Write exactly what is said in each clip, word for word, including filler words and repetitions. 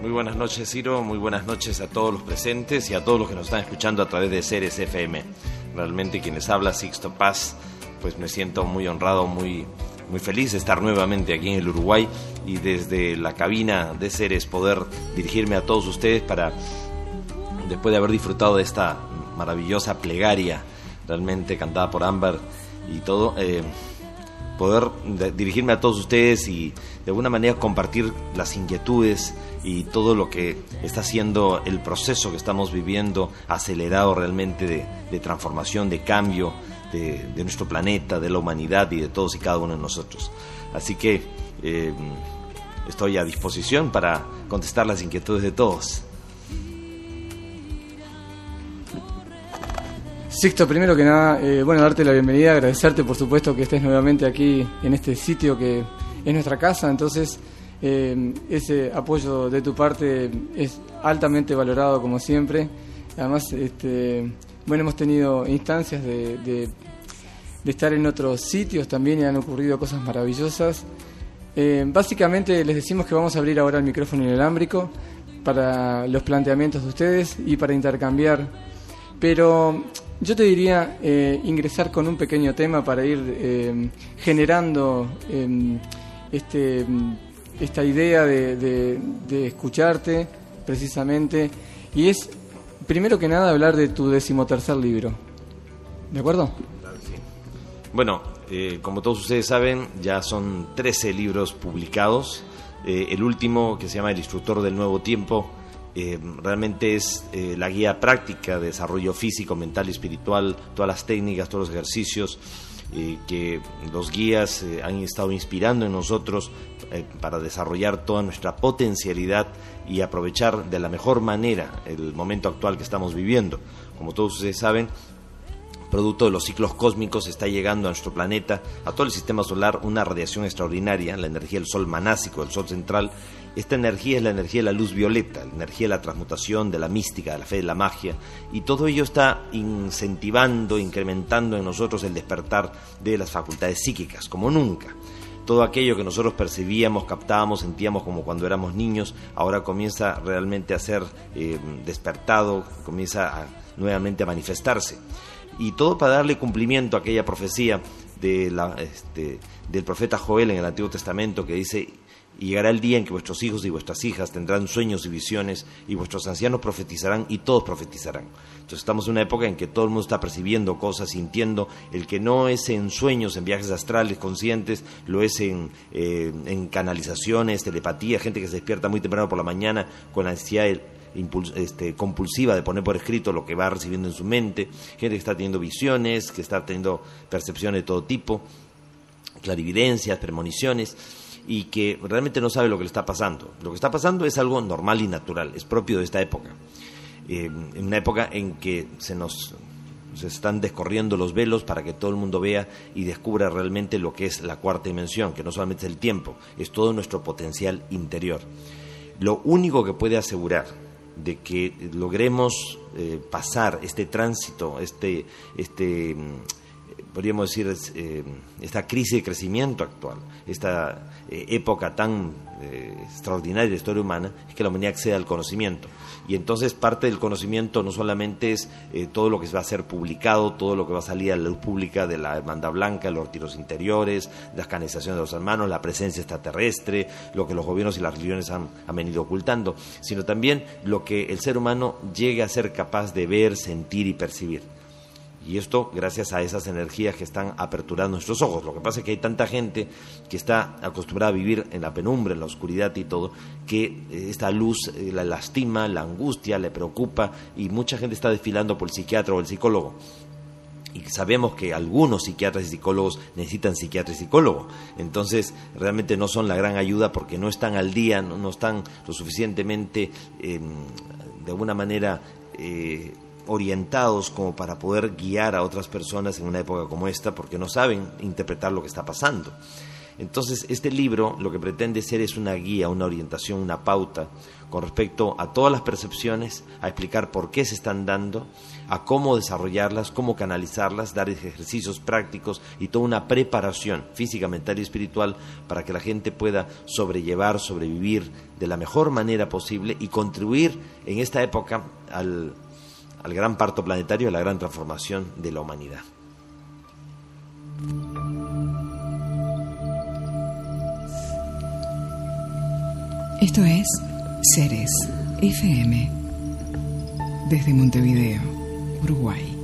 Muy buenas noches, Ciro, muy buenas noches a todos los presentes y a todos los que nos están escuchando a través de Ceres F M. Realmente quienes habla, Sixto Paz, pues me siento muy honrado, muy, muy feliz de estar nuevamente aquí en el Uruguay y desde la cabina de Ceres poder dirigirme a todos ustedes para, después de haber disfrutado de esta maravillosa plegaria, realmente cantada por Ámbar y todo, eh, poder de, dirigirme a todos ustedes y de alguna manera compartir las inquietudes y todo lo que está siendo el proceso que estamos viviendo, acelerado realmente de, de transformación, de cambio de, de nuestro planeta, de la humanidad y de todos y cada uno de nosotros. Así que eh, estoy a disposición para contestar las inquietudes de todos. Sixto, primero que nada, eh, bueno, darte la bienvenida, agradecerte por supuesto que estés nuevamente aquí en este sitio que es nuestra casa, entonces eh, ese apoyo de tu parte es altamente valorado como siempre. Además, este, bueno, hemos tenido instancias de, de, de estar en otros sitios también y han ocurrido cosas maravillosas. Eh, básicamente les decimos que vamos a abrir ahora el micrófono inalámbrico para los planteamientos de ustedes y para intercambiar, pero yo te diría eh, ingresar con un pequeño tema para ir eh, generando eh, este, esta idea de, de, de escucharte precisamente, y es primero que nada hablar de tu decimotercer libro. ¿De acuerdo? Claro, sí. Bueno, eh, como todos ustedes saben, ya son trece libros publicados. Eh, el último, que se llama El Instructor del Nuevo Tiempo, Eh, realmente es eh, la guía práctica de desarrollo físico, mental y espiritual, todas las técnicas, todos los ejercicios eh, que los guías eh, han estado inspirando en nosotros eh, para desarrollar toda nuestra potencialidad y aprovechar de la mejor manera el momento actual que estamos viviendo. Como todos ustedes saben, producto de los ciclos cósmicos, está llegando a nuestro planeta, a todo el sistema solar, una radiación extraordinaria, la energía del sol manásico, del sol central. Esta energía es la energía de la luz violeta, la energía de la transmutación, de la mística, de la fe, de la magia, y todo ello está incentivando, incrementando en nosotros el despertar de las facultades psíquicas, como nunca. Todo aquello que nosotros percibíamos, captábamos, sentíamos como cuando éramos niños, ahora comienza realmente a ser eh, despertado, comienza a, nuevamente a manifestarse. Y todo para darle cumplimiento a aquella profecía de la, este, del profeta Joel en el Antiguo Testamento, que dice: y llegará el día en que vuestros hijos y vuestras hijas tendrán sueños y visiones, y vuestros ancianos profetizarán, y todos profetizarán. Entonces estamos en una época en que todo el mundo está percibiendo cosas, sintiendo. El que no es en sueños, en viajes astrales conscientes, lo es en, eh, en canalizaciones, telepatía, gente que se despierta muy temprano por la mañana con la ansiedad Impuls, este, compulsiva de poner por escrito lo que va recibiendo en su mente, gente que está teniendo visiones, que está teniendo percepciones de todo tipo, clarividencias, premoniciones, y que realmente no sabe lo que le está pasando. Lo que está pasando es algo normal y natural, es propio de esta época, eh, en una época en que se nos se están descorriendo los velos para que todo el mundo vea y descubra realmente lo que es la cuarta dimensión, que no solamente es el tiempo, es todo nuestro potencial interior. Lo único que puede asegurar de que logremos eh, pasar este tránsito, este, este podríamos decir, eh, esta crisis de crecimiento actual, esta eh, época tan eh, extraordinaria de la historia humana, es que la humanidad acceda al conocimiento. Y entonces parte del conocimiento no solamente es eh, todo lo que va a ser publicado, todo lo que va a salir a la luz pública de la banda blanca, los retiros interiores, las canalizaciones de los hermanos, la presencia extraterrestre, lo que los gobiernos y las religiones han, han venido ocultando, sino también lo que el ser humano llegue a ser capaz de ver, sentir y percibir. Y esto gracias a esas energías que están aperturando nuestros ojos. Lo que pasa es que hay tanta gente que está acostumbrada a vivir en la penumbra, en la oscuridad y todo, que esta luz eh, la lastima, la angustia, le preocupa, y mucha gente está desfilando por el psiquiatra o el psicólogo. Y sabemos que algunos psiquiatras y psicólogos necesitan psiquiatra y psicólogo. Entonces realmente no son la gran ayuda porque no están al día, no, no están lo suficientemente, eh, de alguna manera, eh, orientados como para poder guiar a otras personas en una época como esta, porque no saben interpretar lo que está pasando. Entonces, este libro lo que pretende ser es una guía, una orientación, una pauta con respecto a todas las percepciones, a explicar por qué se están dando, a cómo desarrollarlas, cómo canalizarlas, dar ejercicios prácticos y toda una preparación física, mental y espiritual para que la gente pueda sobrellevar, sobrevivir de la mejor manera posible y contribuir en esta época al, al gran parto planetario, a la gran transformación de la humanidad. Esto es Ceres F M desde Montevideo, Uruguay.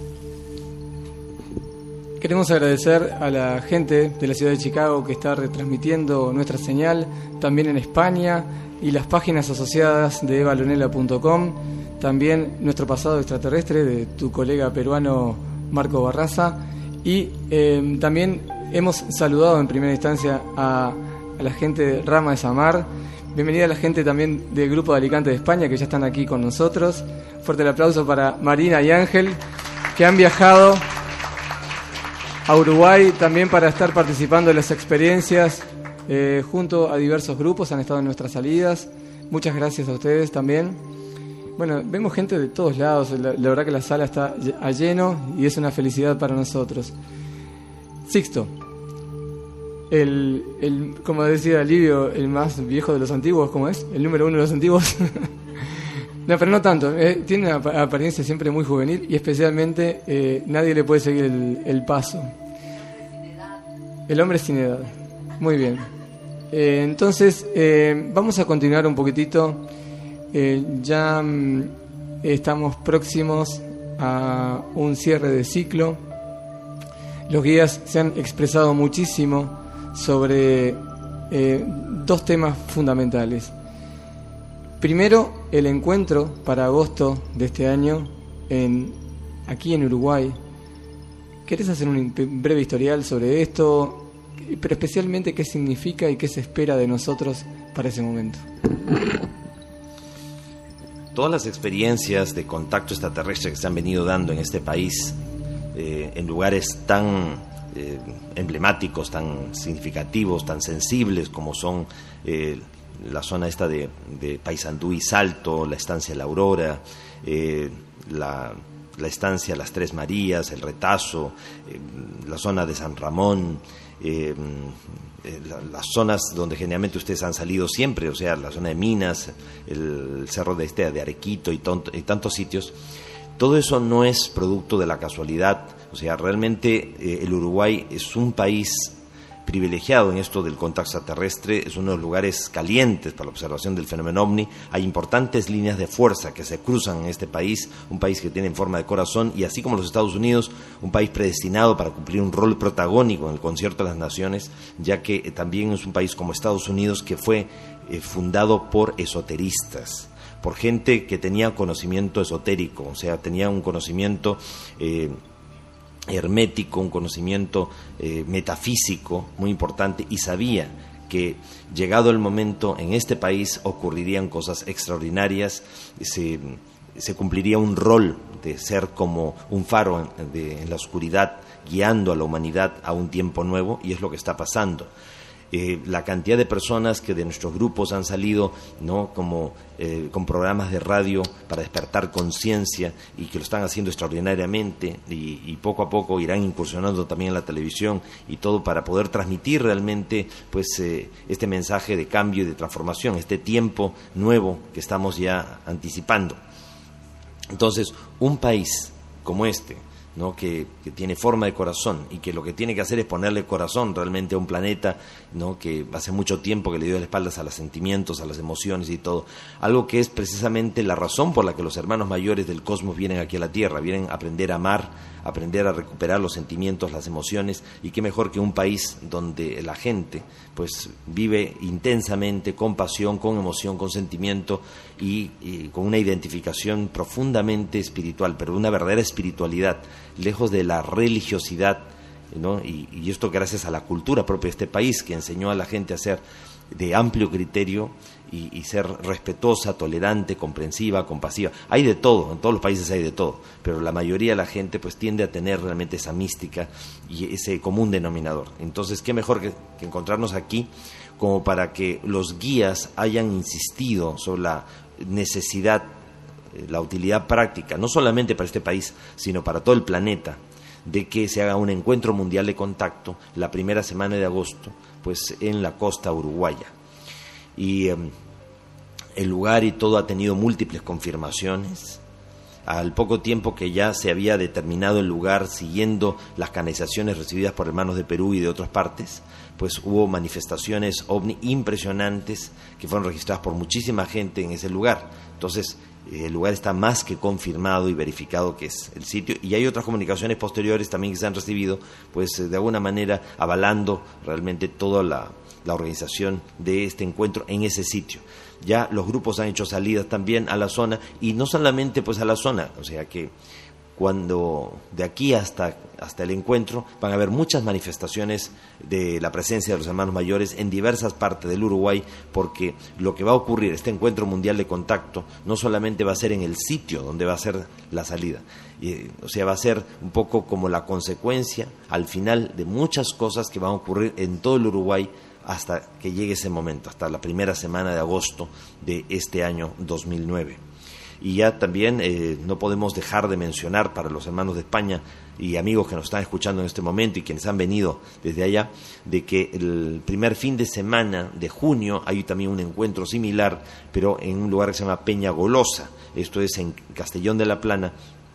Queremos agradecer a la gente de la ciudad de Chicago que está retransmitiendo nuestra señal, también en España, y las páginas asociadas de eva lonela punto com, también nuestro pasado extraterrestre de tu colega peruano Marco Barraza, y eh, también hemos saludado en primera instancia a, a la gente de Rama de Samar. Bienvenida a la gente también del Grupo de Alicante de España, que ya están aquí con nosotros. Fuerte el aplauso para Marina y Ángel, que han viajado a Uruguay también para estar participando de las experiencias eh, junto a diversos grupos, han estado en nuestras salidas. Muchas gracias a ustedes también. Bueno, vemos gente de todos lados, la, la verdad que la sala está a lleno y es una felicidad para nosotros. Sixto, el, el, como decía Livio, el más viejo de los antiguos, ¿cómo es? El número uno de los antiguos. No, pero no tanto, eh, tiene una apariencia siempre muy juvenil y especialmente eh, nadie le puede seguir el, el paso. El hombre sin edad. Muy bien. Eh, entonces, eh, vamos a continuar un poquitito. Eh, ya mm, estamos próximos a un cierre de ciclo. Los guías se han expresado muchísimo sobre eh, dos temas fundamentales. Primero, el encuentro para agosto de este año en, aquí en Uruguay. ¿Querés hacer un breve historial sobre esto? Pero especialmente qué significa y qué se espera de nosotros para ese momento. Todas las experiencias de contacto extraterrestre que se han venido dando en este país, eh, en lugares tan eh, emblemáticos, tan significativos, tan sensibles como son eh, la zona esta de, de Paysandú y Salto, la estancia La Aurora, eh, la, la estancia Las Tres Marías, el Retazo, eh, la zona de San Ramón, eh, eh, la, las zonas donde generalmente ustedes han salido siempre, o sea, la zona de Minas, el, el cerro de este de Arequito y, tonto, y tantos sitios. Todo eso no es producto de la casualidad, o sea, realmente eh, el Uruguay es un país privilegiado en esto del contacto extraterrestre, es uno de los lugares calientes para la observación del fenómeno ovni. Hay importantes líneas de fuerza que se cruzan en este país, un país que tiene forma de corazón, y así como los Estados Unidos, un país predestinado para cumplir un rol protagónico en el concierto de las naciones, ya que eh, también es un país como Estados Unidos que fue eh, fundado por esoteristas, por gente que tenía conocimiento esotérico, o sea, tenía un conocimiento eh, hermético, un conocimiento eh, metafísico muy importante, y sabía que llegado el momento en este país ocurrirían cosas extraordinarias, se, se cumpliría un rol de ser como un faro en, de, en la oscuridad, guiando a la humanidad a un tiempo nuevo, y es lo que está pasando. Eh, la cantidad de personas que de nuestros grupos han salido, ¿no?, como eh, con programas de radio para despertar conciencia, y que lo están haciendo extraordinariamente, y, y poco a poco irán incursionando también en la televisión y todo para poder transmitir realmente pues eh, este mensaje de cambio y de transformación, este tiempo nuevo que estamos ya anticipando. Entonces, un país como este, ¿no?, que, que tiene forma de corazón, y que lo que tiene que hacer es ponerle corazón realmente a un planeta, ¿no?, que hace mucho tiempo que le dio las espaldas a los sentimientos, a las emociones y todo, algo que es precisamente la razón por la que los hermanos mayores del cosmos vienen aquí a la Tierra, vienen a aprender a amar, a aprender a recuperar los sentimientos, las emociones, y qué mejor que un país donde la gente pues vive intensamente, con pasión, con emoción, con sentimiento, y, y con una identificación profundamente espiritual, pero una verdadera espiritualidad, lejos de la religiosidad ¿no? Y, y esto gracias a la cultura propia de este país, que enseñó a la gente a ser de amplio criterio y, y ser respetuosa, tolerante, comprensiva, compasiva. Hay de todo, en todos los países hay de todo, pero la mayoría de la gente pues tiende a tener realmente esa mística y ese común denominador. Entonces, qué mejor que, que encontrarnos aquí como para que los guías hayan insistido sobre la necesidad, la utilidad práctica, no solamente para este país, sino para todo el planeta, de que se haga un encuentro mundial de contacto la primera semana de agosto, pues en la costa uruguaya. Y eh, el lugar y todo ha tenido múltiples confirmaciones. Al poco tiempo que ya se había determinado el lugar, siguiendo las canalizaciones recibidas por hermanos de Perú y de otras partes, pues hubo manifestaciones ovni impresionantes que fueron registradas por muchísima gente en ese lugar. Entonces, el lugar está más que confirmado y verificado que es el sitio, y hay otras comunicaciones posteriores también que se han recibido, pues de alguna manera avalando realmente toda la, la organización de este encuentro en ese sitio. Ya los grupos han hecho salidas también a la zona, y no solamente pues a la zona, o sea que cuando de aquí hasta, hasta el encuentro van a haber muchas manifestaciones de la presencia de los hermanos mayores en diversas partes del Uruguay, porque lo que va a ocurrir, este encuentro mundial de contacto, no solamente va a ser en el sitio donde va a ser la salida, y, o sea, va a ser un poco como la consecuencia al final de muchas cosas que van a ocurrir en todo el Uruguay hasta que llegue ese momento, hasta la primera semana de agosto de este año dos mil nueve. Y ya también eh, no podemos dejar de mencionar para los hermanos de España y amigos que nos están escuchando en este momento y quienes han venido desde allá, de que el primer fin de semana de junio hay también un encuentro similar, pero en un lugar que se llama Peña Golosa. Esto es en Castellón de la Plana,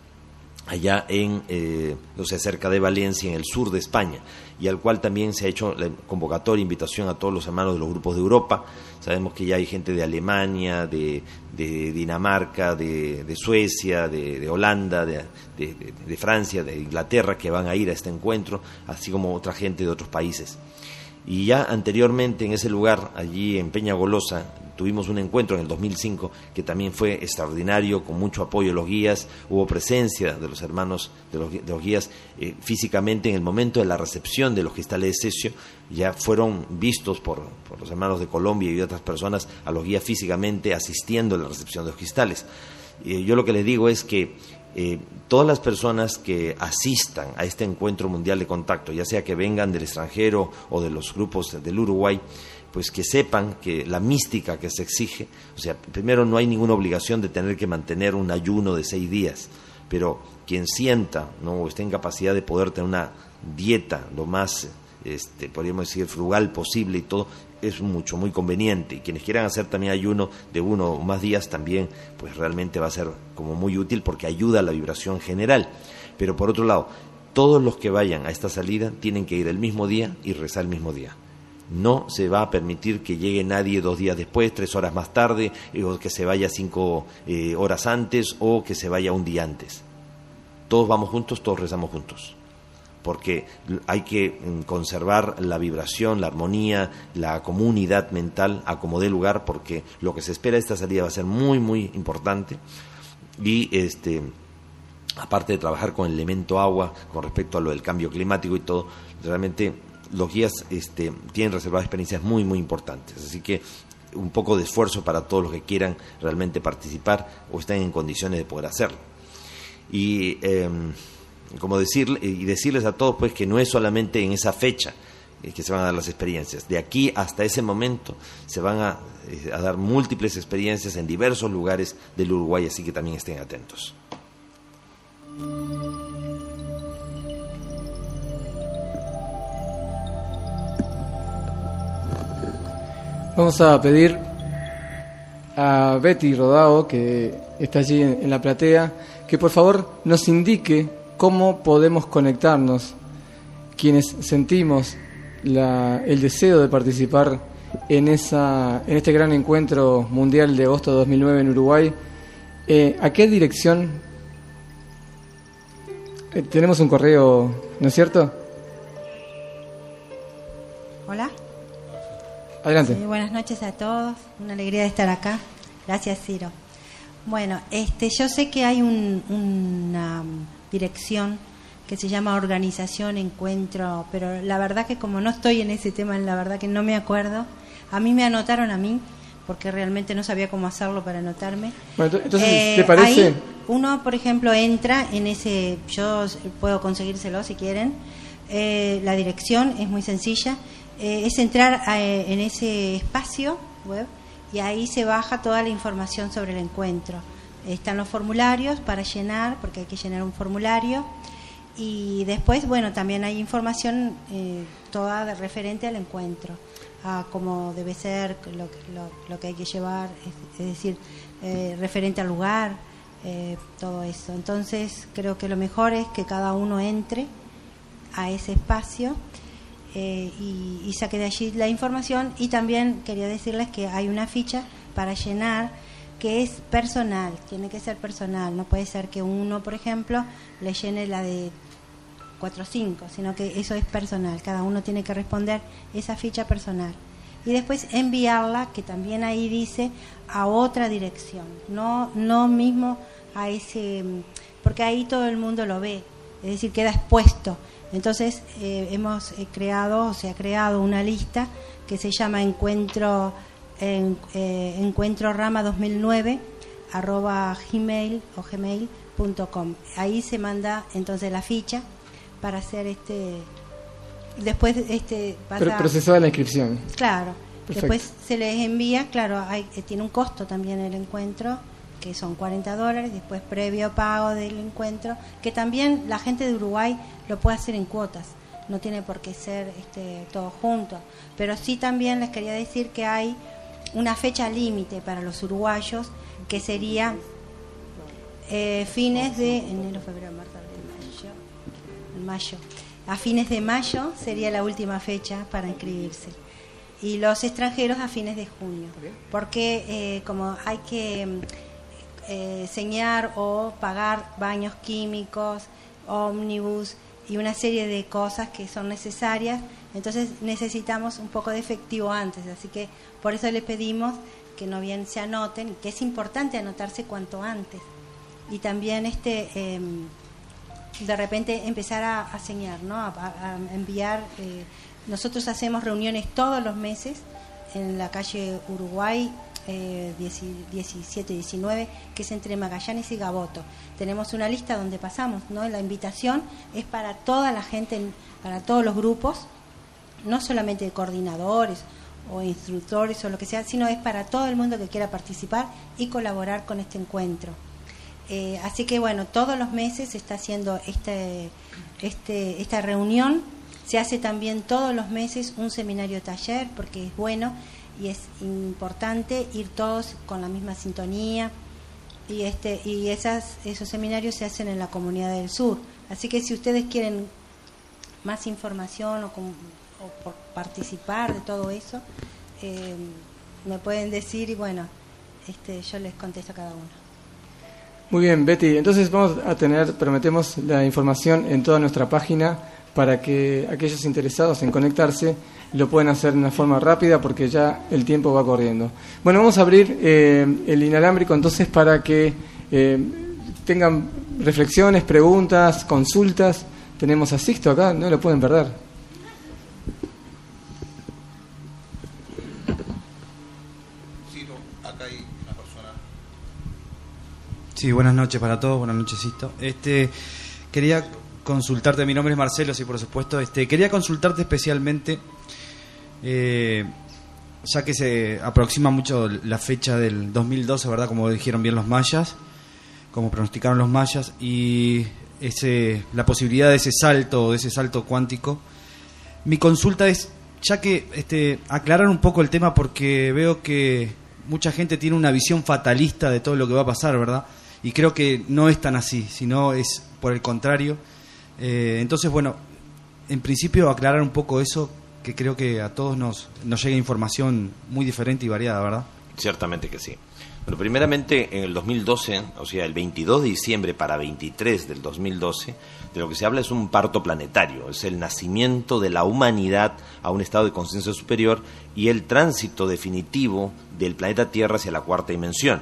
allá en, eh, no sé, cerca de Valencia, en el sur de España, y al cual también se ha hecho la convocatoria, invitación a todos los hermanos de los grupos de Europa. Sabemos que ya hay gente de Alemania, de, de Dinamarca, de, de Suecia, de, de Holanda, de, de, de Francia, de Inglaterra, que van a ir a este encuentro, así como otra gente de otros países. Y ya anteriormente en ese lugar, allí en Peña Golosa, tuvimos un encuentro en el dos mil cinco que también fue extraordinario, con mucho apoyo de los guías. Hubo presencia de los hermanos de los, de los guías eh, físicamente en el momento de la recepción de los cristales de cesio. Ya fueron vistos por, por los hermanos de Colombia y otras personas a los guías físicamente asistiendo a la recepción de los cristales. Eh, yo lo que les digo es que Eh, todas las personas que asistan a este encuentro mundial de contacto, ya sea que vengan del extranjero o de los grupos del Uruguay, pues que sepan que la mística que se exige, o sea, primero no hay ninguna obligación de tener que mantener un ayuno de seis días, pero quien sienta, ¿no?, o esté en capacidad de poder tener una dieta lo más, este, podríamos decir, frugal posible y todo, es mucho, muy conveniente. Y quienes quieran hacer también ayuno de uno o más días también, pues realmente va a ser como muy útil porque ayuda a la vibración general. Pero por otro lado, todos los que vayan a esta salida tienen que ir el mismo día y rezar el mismo día. No se va a permitir que llegue nadie dos días después, tres horas más tarde, o que se vaya cinco eh, horas antes, o que se vaya un día antes. Todos vamos juntos, todos rezamos juntos, porque hay que conservar la vibración, la armonía, la comunidad mental a como dé lugar, porque lo que se espera de esta salida va a ser muy, muy importante. Y este, aparte de trabajar con el elemento agua, con respecto a lo del cambio climático y todo, realmente los guías este, tienen reservadas experiencias muy, muy importantes. Así que un poco de esfuerzo para todos los que quieran realmente participar o estén en condiciones de poder hacerlo. Y Eh, como decirle y decirles a todos pues que no es solamente en esa fecha eh, que se van a dar las experiencias. De aquí hasta ese momento se van a, eh, a dar múltiples experiencias en diversos lugares del Uruguay, así que también estén atentos. Vamos a pedir a Betty Rodao, que está allí en, en la platea, que por favor nos indique cómo podemos conectarnos, quienes sentimos la, el deseo de participar en, esa, en este gran encuentro mundial de agosto de dos mil nueve en Uruguay. Eh, ¿A qué dirección? Eh, tenemos un correo, ¿no es cierto? Hola. Adelante. Sí, buenas noches a todos, una alegría de estar acá. Gracias, Ciro. Bueno, este, yo sé que hay un, una dirección que que se llama Organización Encuentro, pero la verdad que como no estoy en ese tema, la verdad que no me acuerdo. A mí me anotaron a mí, porque realmente no sabía cómo hacerlo para anotarme. Bueno, entonces, eh, ¿te parece? Ahí uno, por ejemplo, entra en ese, yo puedo conseguírselo si quieren, eh, la dirección es muy sencilla, eh, es entrar a, en ese espacio web y ahí se baja toda la información sobre el encuentro. Están los formularios para llenar, porque hay que llenar un formulario, y después, bueno, también hay información eh, toda de referente al encuentro, a cómo debe ser, lo, lo, lo que hay que llevar, es, es decir, eh, referente al lugar, eh, todo eso. Entonces, creo que lo mejor es que cada uno entre a ese espacio eh, y, y saque de allí la información. Y también quería decirles que hay una ficha para llenar que es personal, tiene que ser personal, no puede ser que uno, por ejemplo, le llene la de cuatro o cinco, sino que eso es personal, cada uno tiene que responder esa ficha personal y después enviarla, que también ahí dice, a otra dirección, no no mismo a ese, porque ahí todo el mundo lo ve, es decir, queda expuesto. Entonces eh, hemos eh, creado, o se ha creado una lista que se llama Encuentro En, eh, encuentro rama dos mil nueve arroba gmail o gmail punto com. Ahí se manda entonces la ficha para hacer este, después este pasa, procesada la inscripción. Claro. Perfecto. Después se les envía, claro, hay, eh, tiene un costo también el encuentro, que son cuarenta dólares, después previo pago del encuentro, que también la gente de Uruguay lo puede hacer en cuotas, no tiene por qué ser este todo junto, pero sí también les quería decir que hay una fecha límite para los uruguayos, que sería eh, fines de enero, febrero, marzo, abril, mayo, mayo. A fines de mayo sería la última fecha para inscribirse. Y los extranjeros a fines de junio. Porque eh, como hay que eh, señar o pagar baños químicos, ómnibus y una serie de cosas que son necesarias, entonces necesitamos un poco de efectivo antes, así que por eso les pedimos que no bien se anoten, y que es importante anotarse cuanto antes, y también este eh, de repente empezar a, a señar, ¿no? a, a enviar. Eh, nosotros hacemos reuniones todos los meses en la calle Uruguay eh, diecisiete diecinueve, que es entre Magallanes y Gaboto. Tenemos una lista donde pasamos, ¿no? La invitación es para toda la gente, para todos los grupos, no solamente de coordinadores o instructores o lo que sea, sino es para todo el mundo que quiera participar y colaborar con este encuentro. Eh, así que bueno, todos los meses se está haciendo este, este, esta reunión. Se hace también todos los meses un seminario taller, porque es bueno y es importante ir todos con la misma sintonía, y este y esas esos seminarios se hacen en la Comunidad del Sur. Así que si ustedes quieren más información o, con, o por participar de todo eso, eh, me pueden decir y bueno, este yo les contesto a cada uno. Muy bien, Betty, entonces vamos a tener, prometemos, la información en toda nuestra página para que aquellos interesados en conectarse lo puedan hacer de una forma rápida, porque ya el tiempo va corriendo. Bueno, vamos a abrir eh, el inalámbrico entonces para que eh, tengan reflexiones, preguntas, consultas. Tenemos a Sixto acá, no lo pueden perder. Sí, no, acá hay una persona. Sí, buenas noches para todos, buenas noches, Sixto. Este, quería consultarte, mi nombre es Marcelo, sí, por supuesto. Este, quería consultarte especialmente, eh, ya que se aproxima mucho la fecha del dos mil doce, ¿verdad? Como dijeron bien los mayas, como pronosticaron los mayas, y ese, la posibilidad de ese salto, de ese salto cuántico. Mi consulta es, ya que este, aclarar un poco el tema, porque veo que mucha gente tiene una visión fatalista de todo lo que va a pasar, ¿verdad? Y creo que no es tan así, sino es por el contrario. Eh, entonces, bueno, en principio aclarar un poco eso, que creo que a todos nos, nos llega información muy diferente y variada, ¿verdad? Ciertamente que sí. Bueno, primeramente en el dos mil doce, o sea, el veintidós de diciembre para veintitrés del dos mil doce, de lo que se habla es un parto planetario, es el nacimiento de la humanidad a un estado de conciencia superior y el tránsito definitivo del planeta Tierra hacia la cuarta dimensión.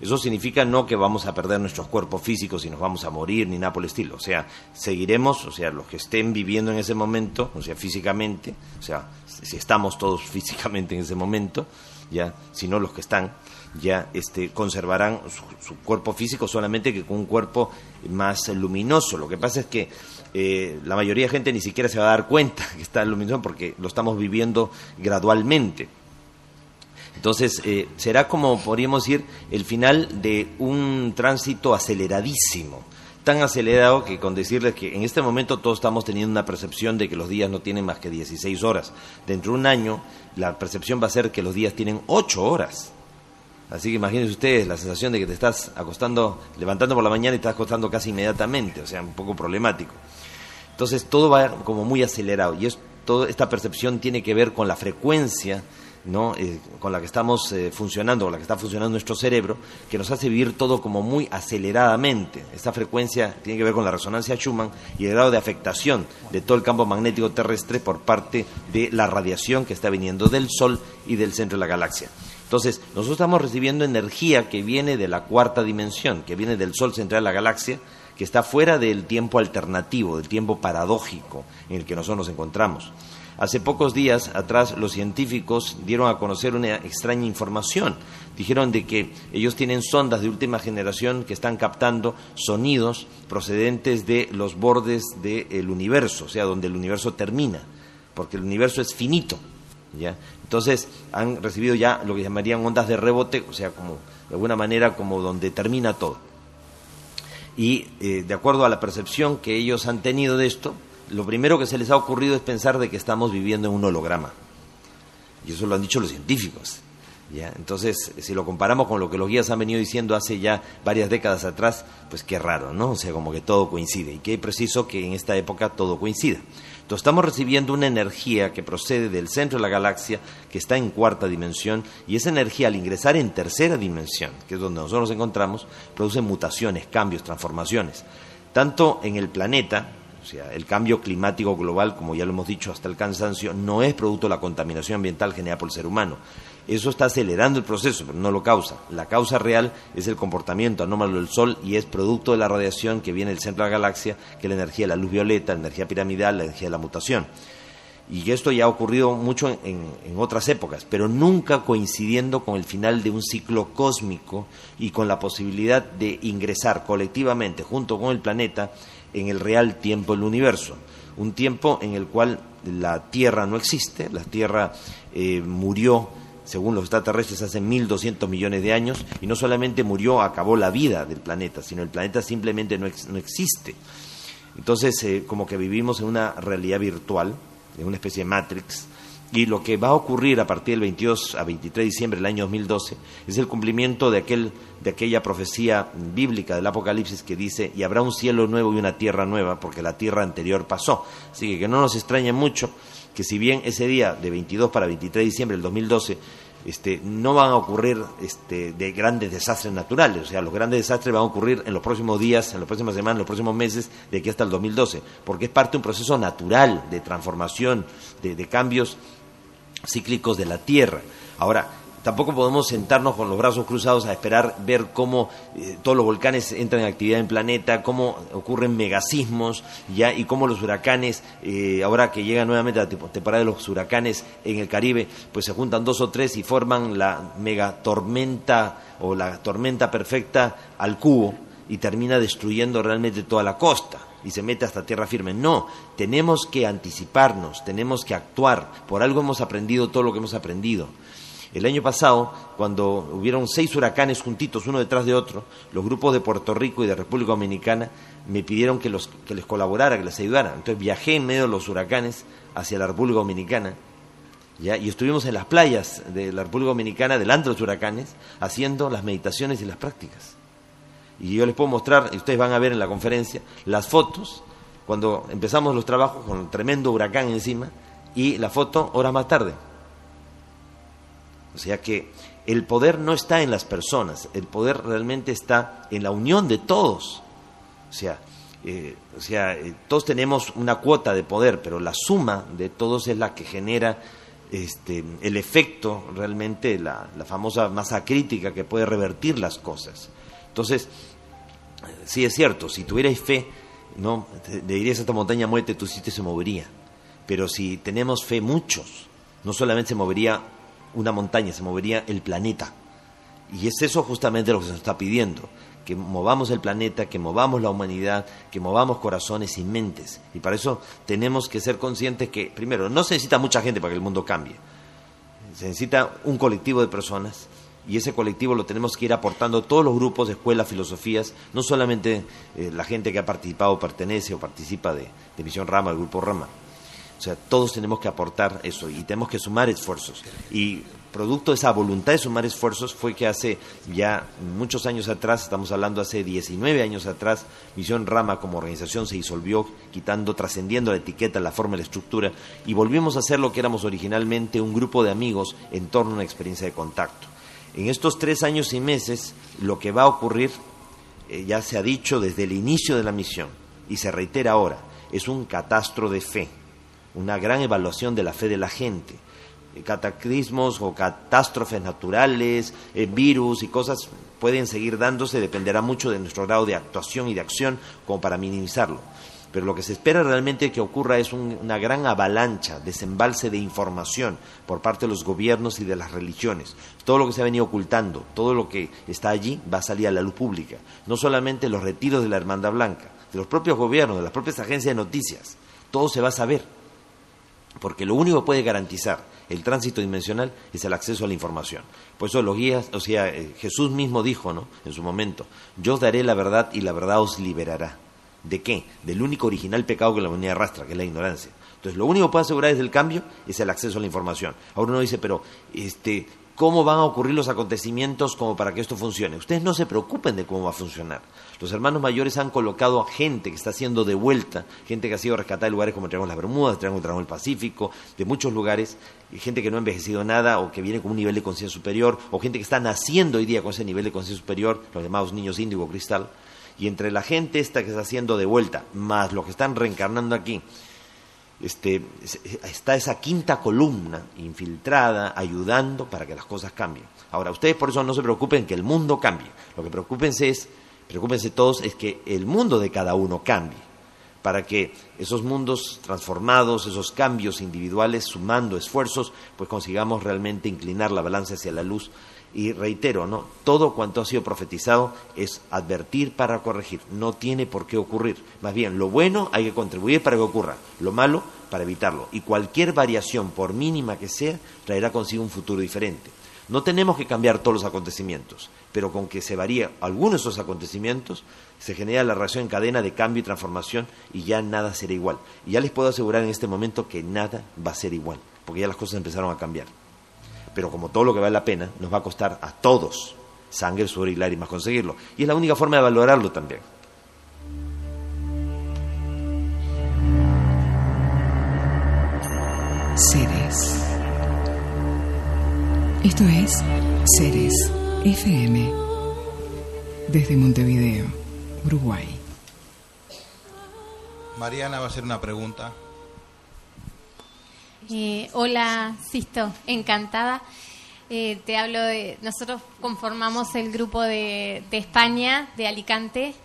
Eso significa no que vamos a perder nuestros cuerpos físicos y nos vamos a morir, ni nada por el estilo. O sea, seguiremos, o sea, los que estén viviendo en ese momento, o sea, físicamente, o sea, si estamos todos físicamente en ese momento, ya, si no los que están, ya este, conservarán su, su cuerpo físico, solamente que con un cuerpo más luminoso. Lo que pasa es que eh, la mayoría de gente ni siquiera se va a dar cuenta que está luminoso porque lo estamos viviendo gradualmente. Entonces, eh, será como, podríamos decir, el final de un tránsito aceleradísimo, tan acelerado que con decirles que en este momento todos estamos teniendo una percepción de que los días no tienen más que dieciséis horas. Dentro de un año, la percepción va a ser que los días tienen ocho horas. Así que imagínense ustedes la sensación de que te estás acostando, levantando por la mañana y te estás acostando casi inmediatamente, o sea, un poco problemático. Entonces, todo va como muy acelerado, y es, toda esta percepción tiene que ver con la frecuencia, ¿no? Eh, con la que estamos eh, funcionando, con la que está funcionando nuestro cerebro, que nos hace vivir todo como muy aceleradamente. Esta frecuencia tiene que ver con la resonancia Schumann y el grado de afectación de todo el campo magnético terrestre por parte de la radiación que está viniendo del Sol y del centro de la galaxia. Entonces, nosotros estamos recibiendo energía que viene de la cuarta dimensión, que viene del Sol central de la galaxia, que está fuera del tiempo alternativo, del tiempo paradójico en el que nosotros nos encontramos. Hace pocos días atrás los científicos dieron a conocer una extraña información. Dijeron de que ellos tienen sondas de última generación que están captando sonidos procedentes de los bordes del universo, o sea, donde el universo termina, porque el universo es finito, ¿ya? Entonces han recibido ya lo que llamarían ondas de rebote, o sea, como de alguna manera como donde termina todo. Y eh, de acuerdo a la percepción que ellos han tenido de esto, lo primero que se les ha ocurrido es pensar de que estamos viviendo en un holograma. Y eso lo han dicho los científicos, ¿ya? Entonces, si lo comparamos con lo que los guías han venido diciendo hace ya varias décadas atrás, pues qué raro, ¿no? O sea, como que todo coincide. Y qué preciso que en esta época todo coincida. Entonces, estamos recibiendo una energía que procede del centro de la galaxia, que está en cuarta dimensión, y esa energía, al ingresar en tercera dimensión, que es donde nosotros nos encontramos, produce mutaciones, cambios, transformaciones. Tanto en el planeta, o sea, el cambio climático global, como ya lo hemos dicho hasta el cansancio, no es producto de la contaminación ambiental generada por el ser humano. Eso está acelerando el proceso, pero no lo causa. La causa real es el comportamiento anómalo del Sol y es producto de la radiación que viene del centro de la galaxia, que es la energía de la luz violeta, la energía piramidal, la energía de la mutación. Y esto ya ha ocurrido mucho en, en, en otras épocas, pero nunca coincidiendo con el final de un ciclo cósmico y con la posibilidad de ingresar colectivamente, junto con el planeta, en el real tiempo del universo. Un tiempo en el cual la Tierra no existe, la Tierra eh, murió, según los extraterrestres, hace mil doscientos millones de años, y no solamente murió, acabó la vida del planeta, sino el planeta simplemente no, ex, no existe. Entonces, eh, como que vivimos en una realidad virtual, en una especie de Matrix, y lo que va a ocurrir a partir del veintidós a veintitrés de diciembre del año dos mil doce es el cumplimiento de, aquel, de aquella profecía bíblica del Apocalipsis que dice, y habrá un cielo nuevo y una tierra nueva, porque la tierra anterior pasó. Así que que no nos extrañe mucho que si bien ese día de veintidós para veintitrés de diciembre del dos mil doce este, no van a ocurrir este, de grandes desastres naturales, o sea, los grandes desastres van a ocurrir en los próximos días, en las próximas semanas, en los próximos meses, de aquí hasta el dos mil doce, porque es parte de un proceso natural de transformación, de, de cambios cíclicos de la Tierra. Ahora, tampoco podemos sentarnos con los brazos cruzados a esperar ver cómo eh, todos los volcanes entran en actividad en el planeta, cómo ocurren megasismos, ya, y cómo los huracanes, eh, ahora que llega nuevamente la temporada de los huracanes en el Caribe, pues se juntan dos o tres y forman la megatormenta o la tormenta perfecta al cubo y termina destruyendo realmente toda la costa y se mete hasta tierra firme. No, tenemos que anticiparnos, tenemos que actuar. Por algo hemos aprendido todo lo que hemos aprendido. El año pasado, cuando hubieron seis huracanes juntitos, uno detrás de otro, los grupos de Puerto Rico y de República Dominicana me pidieron que, los, que les colaborara, que les ayudara. Entonces viajé en medio de los huracanes hacia la República Dominicana, ¿ya? Y estuvimos en las playas de la República Dominicana, delante de los huracanes, haciendo las meditaciones y las prácticas. Y yo les puedo mostrar, y ustedes van a ver en la conferencia, las fotos, cuando empezamos los trabajos con un tremendo huracán encima, y la foto horas más tarde. O sea que el poder no está en las personas, el poder realmente está en la unión de todos. O sea, eh, o sea eh, todos tenemos una cuota de poder, pero la suma de todos es la que genera este, el efecto, realmente la, la famosa masa crítica que puede revertir las cosas. Entonces, sí es cierto, si tuvierais fe, no, le dirías a esta montaña muévete, tu sitio se movería. Pero si tenemos fe muchos, no solamente se movería una montaña, se movería el planeta. Y es eso justamente lo que se nos está pidiendo, que movamos el planeta, que movamos la humanidad, que movamos corazones y mentes. Y para eso tenemos que ser conscientes que, primero, no se necesita mucha gente para que el mundo cambie. Se necesita un colectivo de personas, y ese colectivo lo tenemos que ir aportando todos los grupos, escuelas, filosofías, no solamente eh, la gente que ha participado, pertenece o participa de, de Misión Rama, el Grupo Rama. O sea, todos tenemos que aportar eso y tenemos que sumar esfuerzos. Y producto de esa voluntad de sumar esfuerzos fue que hace ya muchos años atrás, estamos hablando hace diecinueve años atrás, Misión Rama como organización se disolvió, quitando, trascendiendo la etiqueta, la forma y la estructura, y volvimos a ser lo que éramos originalmente, un grupo de amigos en torno a una experiencia de contacto. En estos tres años y meses, lo que va a ocurrir, eh, ya se ha dicho desde el inicio de la misión, y se reitera ahora, es un catastro de fe, una gran evaluación de la fe de la gente. Cataclismos o catástrofes naturales, eh, virus y cosas pueden seguir dándose, dependerá mucho de nuestro grado de actuación y de acción como para minimizarlo. Pero lo que se espera realmente que ocurra es un, una gran avalancha, desembalse de información por parte de los gobiernos y de las religiones. Todo lo que se ha venido ocultando, todo lo que está allí va a salir a la luz pública. No solamente los retiros de la Hermandad Blanca, de los propios gobiernos, de las propias agencias de noticias. Todo se va a saber. Porque lo único que puede garantizar el tránsito dimensional es el acceso a la información. Por eso los guías, o sea, eh, Jesús mismo dijo, ¿no?, en su momento, yo os daré la verdad y la verdad os liberará. ¿De qué? Del único original pecado que la humanidad arrastra, que es la ignorancia. Entonces, lo único que puede asegurar desde el cambio es el acceso a la información. Ahora uno dice, pero, este, ¿cómo van a ocurrir los acontecimientos como para que esto funcione? Ustedes no se preocupen de cómo va a funcionar. Los hermanos mayores han colocado a gente que está siendo de vuelta, gente que ha sido rescatada de lugares como el Triángulo de las Bermudas, el Triángulo del Pacífico, de muchos lugares, y gente que no ha envejecido nada o que viene con un nivel de conciencia superior, o gente que está naciendo hoy día con ese nivel de conciencia superior, los llamados niños índigo cristal. Y entre la gente esta que está haciendo de vuelta, más los que están reencarnando aquí, este, está esa quinta columna infiltrada, ayudando para que las cosas cambien. Ahora, ustedes por eso no se preocupen que el mundo cambie. Lo que preocúpense es, preocúpense todos, es que el mundo de cada uno cambie, para que esos mundos transformados, esos cambios individuales, sumando esfuerzos, pues consigamos realmente inclinar la balanza hacia la luz. Y reitero, ¿no?, todo cuanto ha sido profetizado es advertir para corregir, no tiene por qué ocurrir. Más bien, lo bueno hay que contribuir para que ocurra, lo malo para evitarlo. Y cualquier variación, por mínima que sea, traerá consigo un futuro diferente. No tenemos que cambiar todos los acontecimientos, pero con que se varíe algunos de esos acontecimientos, se genera la reacción en cadena de cambio y transformación y ya nada será igual. Y ya les puedo asegurar en este momento que nada va a ser igual, porque ya las cosas empezaron a cambiar. Pero como todo lo que vale la pena, nos va a costar a todos sangre, sudor y lágrimas conseguirlo. Y es la única forma de valorarlo también. Seres. Esto es Seres F M, desde Montevideo, Uruguay. Mariana va a hacer una pregunta. Eh, hola, Sisto, encantada. Eh, te hablo de... Nosotros conformamos el grupo de, de España, de Alicante.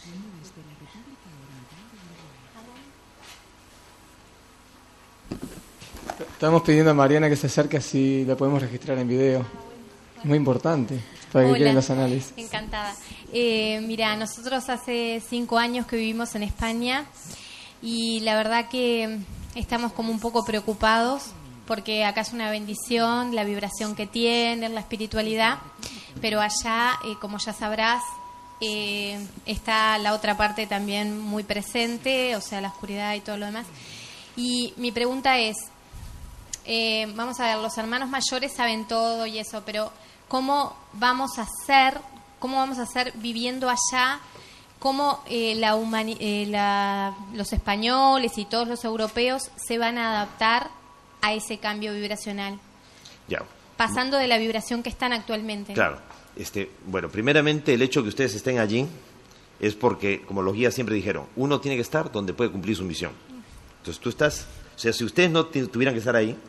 Estamos pidiendo a Mariana que se acerque, así la podemos registrar en video. Es muy importante para que Hola, queden los análisis. Encantada. Eh, mira, nosotros hace cinco años que vivimos en España y la verdad que estamos como un poco preocupados porque acá es una bendición, la vibración que tienen, la espiritualidad, pero allá, eh, como ya sabrás, eh, está la otra parte también muy presente, o sea, la oscuridad y todo lo demás. Y mi pregunta es, eh, vamos a ver, los hermanos mayores saben todo y eso, pero ¿cómo vamos a hacer, cómo vamos a hacer viviendo allá? ¿Cómo eh, la humani- eh, la, los españoles y todos los europeos se van a adaptar a ese cambio vibracional? Ya. Pasando de la vibración que están actualmente. Claro. Este, bueno, primeramente el hecho que ustedes estén allí es porque, como los guías siempre dijeron, uno tiene que estar donde puede cumplir su misión. Entonces tú estás, o sea, si ustedes no t- tuvieran que estar ahí,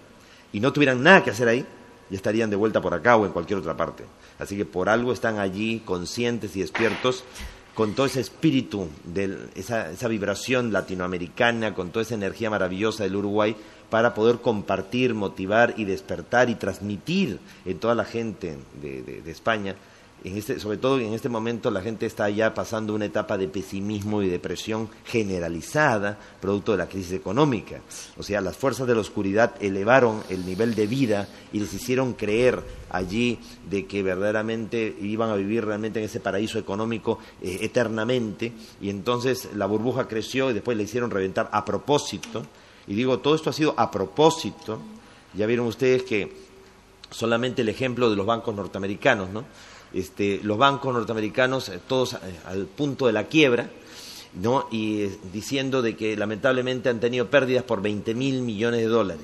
y no tuvieran nada que hacer ahí, ya estarían de vuelta por acá o en cualquier otra parte. Así que por algo están allí conscientes y despiertos, con todo ese espíritu, de esa, esa vibración latinoamericana, con toda esa energía maravillosa del Uruguay, para poder compartir, motivar y despertar y transmitir en toda la gente de, de, de España. En este, sobre todo en este momento la gente está ya pasando una etapa de pesimismo y depresión generalizada, producto de la crisis económica. O sea, las fuerzas de la oscuridad elevaron el nivel de vida y les hicieron creer allí de que verdaderamente iban a vivir realmente en ese paraíso económico eh, eternamente, y entonces la burbuja creció y después le hicieron reventar a propósito. Y digo, todo esto ha sido a propósito. Ya vieron ustedes que solamente el ejemplo de los bancos norteamericanos, ¿no? Este, los bancos norteamericanos, eh, todos eh, al punto de la quiebra, ¿no? Y eh, diciendo de que lamentablemente han tenido pérdidas por veinte mil millones de dólares.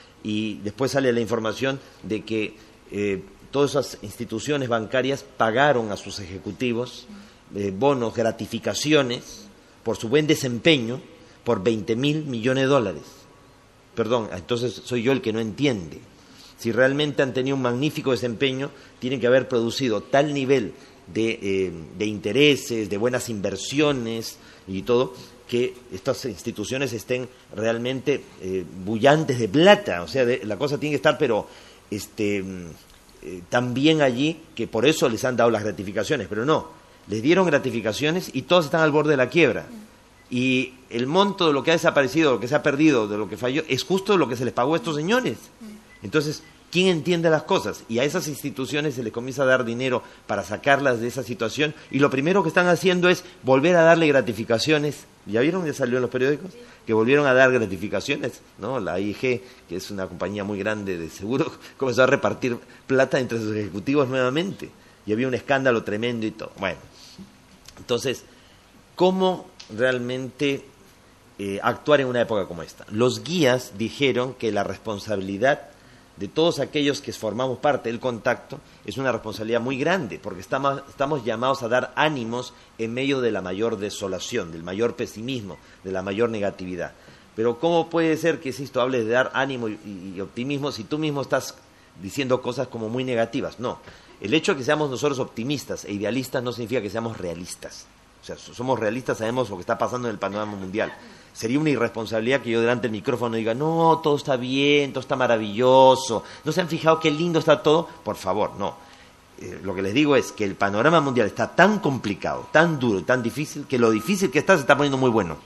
Y después sale la información de que eh, todas esas instituciones bancarias pagaron a sus ejecutivos eh, bonos, gratificaciones por su buen desempeño por veinte mil millones de dólares. Perdón, entonces soy yo el que no entiende. Si realmente han tenido un magnífico desempeño, tienen que haber producido tal nivel de, eh, de intereses, de buenas inversiones y todo, que estas instituciones estén realmente eh, bullantes de plata. O sea, de, la cosa tiene que estar, pero este, eh, tan bien allí, que por eso les han dado las gratificaciones. Pero no, les dieron gratificaciones y todos están al borde de la quiebra. Y el monto de lo que ha desaparecido, lo que se ha perdido, de lo que falló, es justo lo que se les pagó a estos señores. Entonces, ¿quién entiende las cosas? Y a esas instituciones se les comienza a dar dinero para sacarlas de esa situación, y lo primero que están haciendo es volver a darle gratificaciones. ¿Ya vieron que salió en los periódicos? Que volvieron a dar gratificaciones, ¿no? La A I G, que es una compañía muy grande de seguros, comenzó a repartir plata entre sus ejecutivos nuevamente, y había un escándalo tremendo y todo. Bueno, entonces, ¿cómo realmente eh, actuar en una época como esta? Los guías dijeron que la responsabilidad de todos aquellos que formamos parte del contacto es una responsabilidad muy grande, porque estamos, estamos llamados a dar ánimos en medio de la mayor desolación, del mayor pesimismo, de la mayor negatividad. Pero ¿cómo puede ser que, Sisto, hables de dar ánimo y, y optimismo si tú mismo estás diciendo cosas como muy negativas? No, el hecho de que seamos nosotros optimistas e idealistas no significa que seamos realistas. O sea, somos realistas, sabemos lo que está pasando en el panorama mundial. Sería una irresponsabilidad que yo delante del micrófono diga, no, todo está bien, todo está maravilloso, ¿no se han fijado qué lindo está todo? Por favor, no. Eh, lo que les digo es que el panorama mundial está tan complicado, tan duro, tan difícil, que lo difícil que está se está poniendo muy bueno.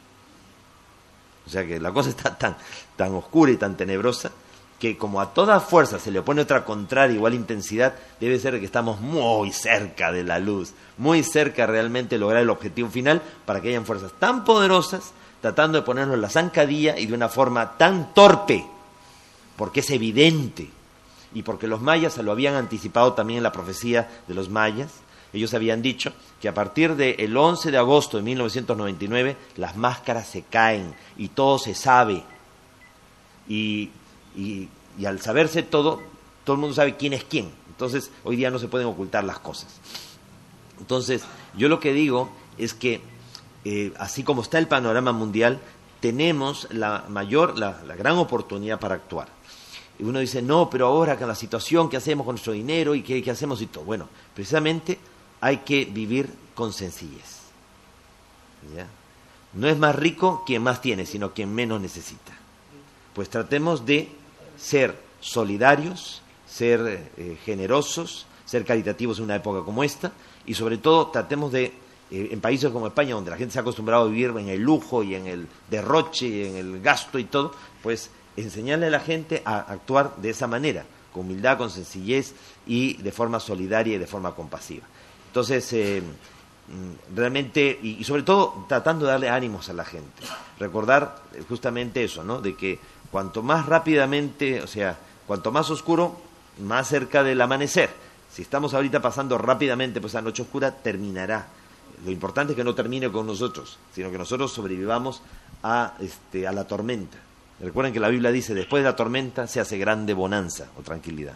O sea que la cosa está tan, tan oscura y tan tenebrosa, que como a toda fuerza se le opone otra contraria, igual intensidad, debe ser que estamos muy cerca de la luz, muy cerca realmente de lograr el objetivo final, para que hayan fuerzas tan poderosas tratando de ponernos la zancadilla, y de una forma tan torpe, porque es evidente, y porque los mayas se lo habían anticipado también en la profecía de los mayas. Ellos habían dicho que a partir del once de agosto de mil novecientos noventa y nueve las máscaras se caen y todo se sabe, y, y, y al saberse todo, todo el mundo sabe quién es quién. Entonces hoy día no se pueden ocultar las cosas. Entonces yo lo que digo es que Eh, así como está el panorama mundial, tenemos la mayor, la, la gran oportunidad para actuar. Y uno dice, no, pero ahora con la situación, ¿qué hacemos con nuestro dinero? ¿Y qué, qué hacemos y todo? Bueno, precisamente hay que vivir con sencillez. ¿Ya? No es más rico quien más tiene, sino quien menos necesita. Pues tratemos de ser solidarios, ser eh, generosos, ser caritativos en una época como esta, y sobre todo tratemos de, Eh, en países como España, donde la gente se ha acostumbrado a vivir en el lujo y en el derroche y en el gasto y todo, pues enseñarle a la gente a actuar de esa manera, con humildad, con sencillez y de forma solidaria y de forma compasiva. Entonces, eh, realmente, y, y sobre todo tratando de darle ánimos a la gente. Recordar justamente eso, ¿no? De que cuanto más rápidamente, o sea, cuanto más oscuro, más cerca del amanecer. Si estamos ahorita pasando rápidamente por esa noche oscura, terminará. Lo importante es que no termine con nosotros, sino que nosotros sobrevivamos a, este, a la tormenta. Recuerden que la Biblia dice, después de la tormenta se hace grande bonanza o tranquilidad.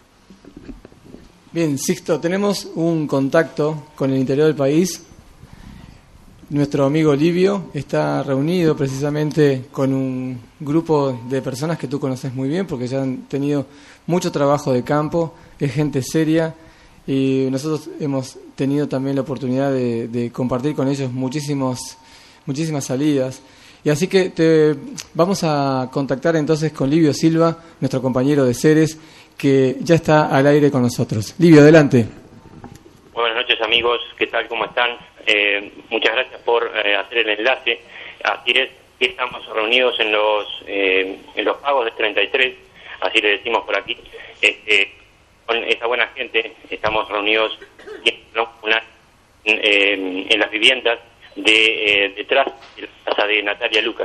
Bien, Sixto, tenemos un contacto con el interior del país. nuestro amigo Livio está reunido precisamente con un grupo de personas que tú conoces muy bien porque ya han tenido mucho trabajo de campo, es gente seria y nosotros hemos tenido también la oportunidad de, de compartir con ellos muchísimos, muchísimas salidas. Y así que te vamos a contactar entonces con Livio Silva, nuestro compañero de Ceres, que ya está al aire con nosotros. Livio, adelante. Buenas noches, amigos, ¿qué tal? ¿Cómo están? Eh, muchas gracias por eh, hacer el enlace. Así es, estamos reunidos en los eh, en los pagos de treinta y tres, así le decimos por aquí. Este, con esa buena gente estamos reunidos una, eh, en las viviendas de eh, detrás de la casa de Natalia Lucas.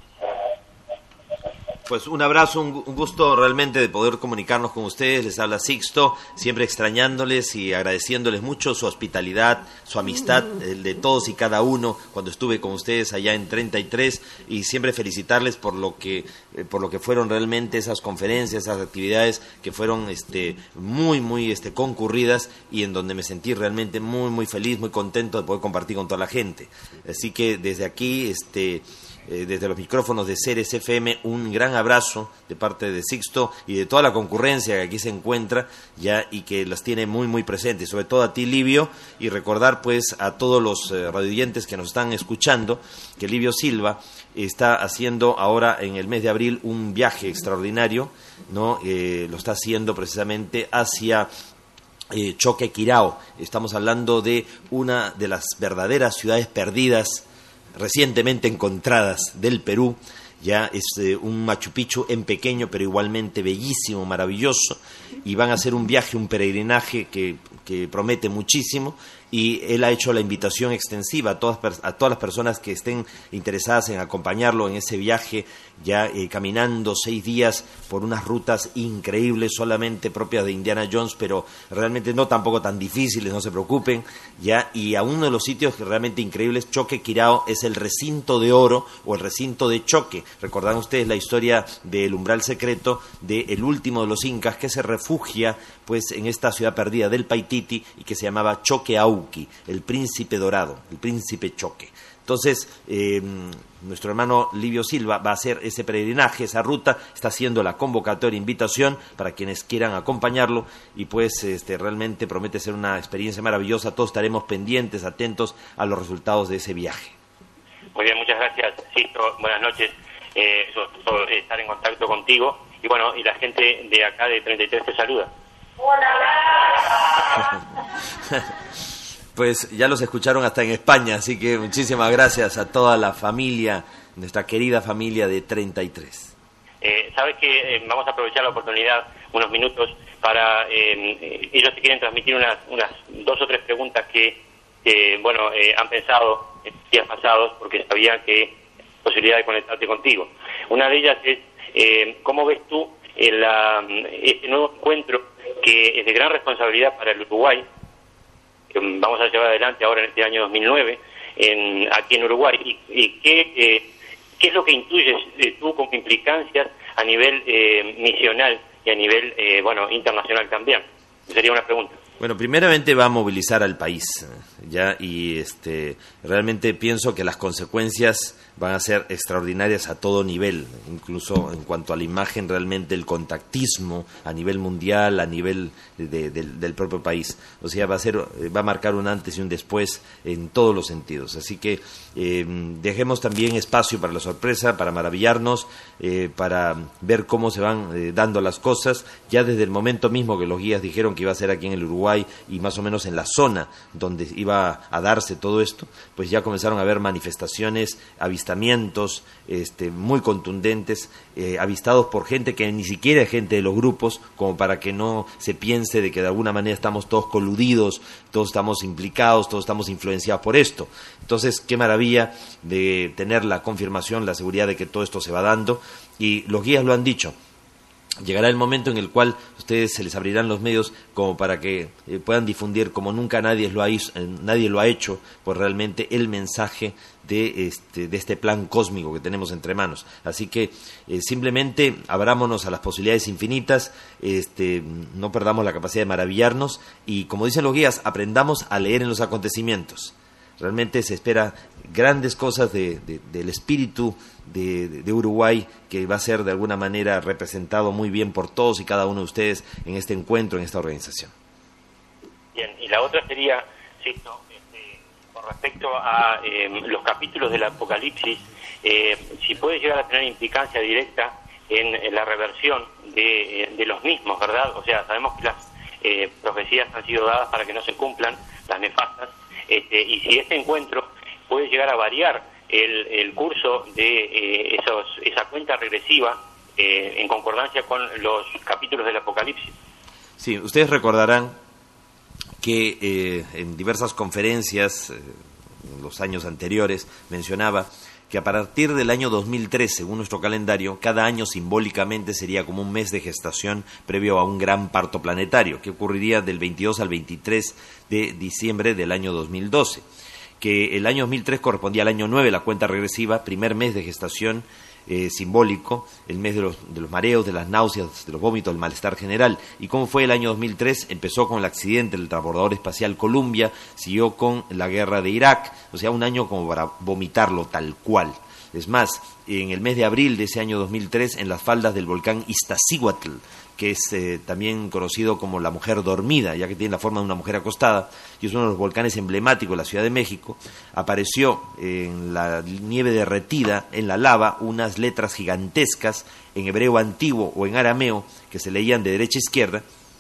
Pues un abrazo, un gusto realmente de poder comunicarnos con ustedes. Les habla Sixto, siempre extrañándoles y agradeciéndoles mucho su hospitalidad, su amistad, el de todos y cada uno cuando estuve con ustedes allá en treinta y tres, y siempre felicitarles por lo que eh, por lo que fueron realmente esas conferencias, esas actividades que fueron este muy muy este concurridas y en donde me sentí realmente muy muy feliz, muy contento de poder compartir con toda la gente. Así que desde aquí este Eh, desde los micrófonos de Ceres F M, un gran abrazo de parte de Sixto y de toda la concurrencia que aquí se encuentra ya y que las tiene muy muy presentes, sobre todo a ti, Livio, y recordar pues a todos los eh, radioyentes que nos están escuchando que Livio Silva está haciendo ahora en el mes de abril un viaje extraordinario, ¿no? Eh, lo está haciendo precisamente hacia eh, Choquequirao. Estamos hablando de una de las verdaderas ciudades perdidas recientemente encontradas del Perú. Ya es eh, un Machu Picchu en pequeño, pero igualmente bellísimo, maravilloso, y van a hacer un viaje, un peregrinaje que, que promete muchísimo, y él ha hecho la invitación extensiva a todas, a todas las personas que estén interesadas en acompañarlo en ese viaje, ya eh, caminando seis días por unas rutas increíbles, solamente propias de Indiana Jones, pero realmente no tampoco tan difíciles, no se preocupen, ya, y a uno de los sitios que realmente increíbles, Choquequirao, es el recinto de oro o el recinto de Choque. Recordarán ustedes la historia del umbral secreto del último de los incas que se refugia pues en esta ciudad perdida del Paititi y que se llamaba Choqueauqui, el príncipe dorado, el príncipe Choque. Entonces, eh, nuestro hermano Livio Silva va a hacer ese peregrinaje, esa ruta, está haciendo la convocatoria, invitación para quienes quieran acompañarlo y pues este, realmente promete ser una experiencia maravillosa. Todos estaremos pendientes, atentos a los resultados de ese viaje. Muy bien, muchas gracias, Cito. Buenas noches. Eh, estar en contacto contigo y bueno, y la gente de acá de treinta y tres te saluda. Pues ya los escucharon hasta en España, así que muchísimas gracias a toda la familia, nuestra querida familia de treinta y tres. Eh, Sabes que eh, vamos a aprovechar la oportunidad unos minutos para eh, ellos te quieren transmitir unas unas dos o tres preguntas que, que bueno eh, han pensado en días pasados porque sabían que posibilidad de conectarte contigo. Una de ellas es, eh, ¿cómo ves tú el, uh, este nuevo encuentro que es de gran responsabilidad para el Uruguay, que vamos a llevar adelante ahora en este año dos mil nueve, en, aquí en Uruguay? ¿Y, y qué, eh, qué es lo que intuyes eh, tú como implicancias a nivel eh, misional y a nivel, eh, bueno, internacional también? Sería una pregunta. Bueno, primeramente va a movilizar al país, ya, y este realmente pienso que las consecuencias van a ser extraordinarias a todo nivel, incluso en cuanto a la imagen, realmente el contactismo a nivel mundial, a nivel de, de, del propio país. O sea, va a ser, va a marcar un antes y un después en todos los sentidos. Así que eh, dejemos también espacio para la sorpresa, para maravillarnos, eh, para ver cómo se van eh, dando las cosas. Ya desde el momento mismo que los guías dijeron que iba a ser aquí en el Uruguay y más o menos en la zona donde iba a darse todo esto, pues ya comenzaron a haber manifestaciones, avistamientos este, muy contundentes, eh, avistados por gente que ni siquiera es gente de los grupos, como para que no se piense de que de alguna manera estamos todos coludidos, todos estamos implicados, todos estamos influenciados por esto. Entonces, qué maravilla de tener la confirmación, la seguridad de que todo esto se va dando, y los guías lo han dicho. Llegará el momento en el cual ustedes se les abrirán los medios como para que eh, puedan difundir como nunca nadie lo ha hizo, eh, nadie lo ha hecho, pues realmente el mensaje de este de este plan cósmico que tenemos entre manos. Así que eh, simplemente abrámonos a las posibilidades infinitas, este no perdamos la capacidad de maravillarnos y, como dicen los guías, aprendamos a leer en los acontecimientos. Realmente se espera grandes cosas de, de, del espíritu de, de, de Uruguay, que va a ser de alguna manera representado muy bien por todos y cada uno de ustedes en este encuentro, en esta organización. Bien, y la otra sería, Sisto, este, con respecto a eh, los capítulos del Apocalipsis, eh, si puede llegar a tener implicancia directa en, en la reversión de, de los mismos, ¿verdad? O sea, sabemos que las eh, profecías han sido dadas para que no se cumplan, las nefastas, este, y si este encuentro puede llegar a variar el, el curso de eh, esos, esa cuenta regresiva eh, en concordancia con los capítulos del Apocalipsis. Sí, ustedes recordarán que eh, en diversas conferencias, eh, en los años anteriores, mencionaba que a partir del año dos mil tres, según nuestro calendario, cada año simbólicamente sería como un mes de gestación previo a un gran parto planetario, que ocurriría del veintidós al veintitrés de diciembre del año dos mil doce. Que el año dos mil tres correspondía al año nueve, la cuenta regresiva, primer mes de gestación eh, simbólico, el mes de los, de los mareos, de las náuseas, de los vómitos, del malestar general. ¿Y cómo fue el año dos mil tres? Empezó con el accidente del transbordador espacial Columbia, siguió con la guerra de Irak, o sea, un año como para vomitarlo tal cual. Es más, en el mes de abril de ese año dos mil tres, en las faldas del volcán Iztaccíhuatl, que es eh, también conocido como la mujer dormida, ya que tiene la forma de una mujer acostada, y es uno de los volcanes emblemáticos de la Ciudad de México, apareció en la nieve derretida, en la lava, unas letras gigantescas en hebreo antiguo o en arameo, que se leían de derecha a izquierda,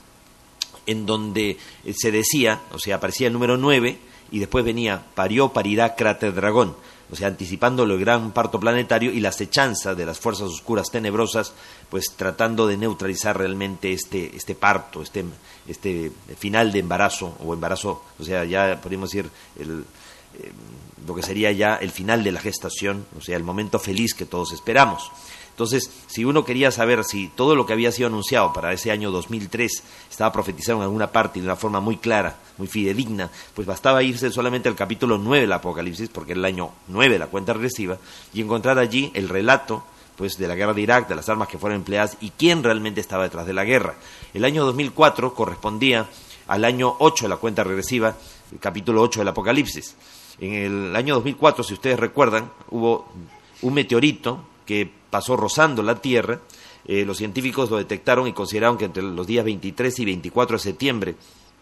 en donde se decía, o sea, aparecía el número nueve, y después venía, parió, parirá, cráter dragón, o sea, anticipando el gran parto planetario y la acechanza de las fuerzas oscuras tenebrosas, pues tratando de neutralizar realmente este este parto, este este final de embarazo, o embarazo, o sea, ya podríamos decir el, eh, lo que sería ya el final de la gestación, o sea, el momento feliz que todos esperamos. Entonces, si uno quería saber si todo lo que había sido anunciado para ese año dos mil tres estaba profetizado en alguna parte y de una forma muy clara, muy fidedigna, pues bastaba irse solamente al capítulo nueve del Apocalipsis, porque era el año nueve de la cuenta regresiva, y encontrar allí el relato pues de la guerra de Irak, de las armas que fueron empleadas y quién realmente estaba detrás de la guerra. El año dos mil cuatro correspondía al año ocho de la cuenta regresiva, el capítulo ocho del Apocalipsis. En el año dos mil cuatro, si ustedes recuerdan, hubo un meteorito que pasó rozando la Tierra. Eh, los científicos lo detectaron y consideraron que entre los días veintitrés y veinticuatro de septiembre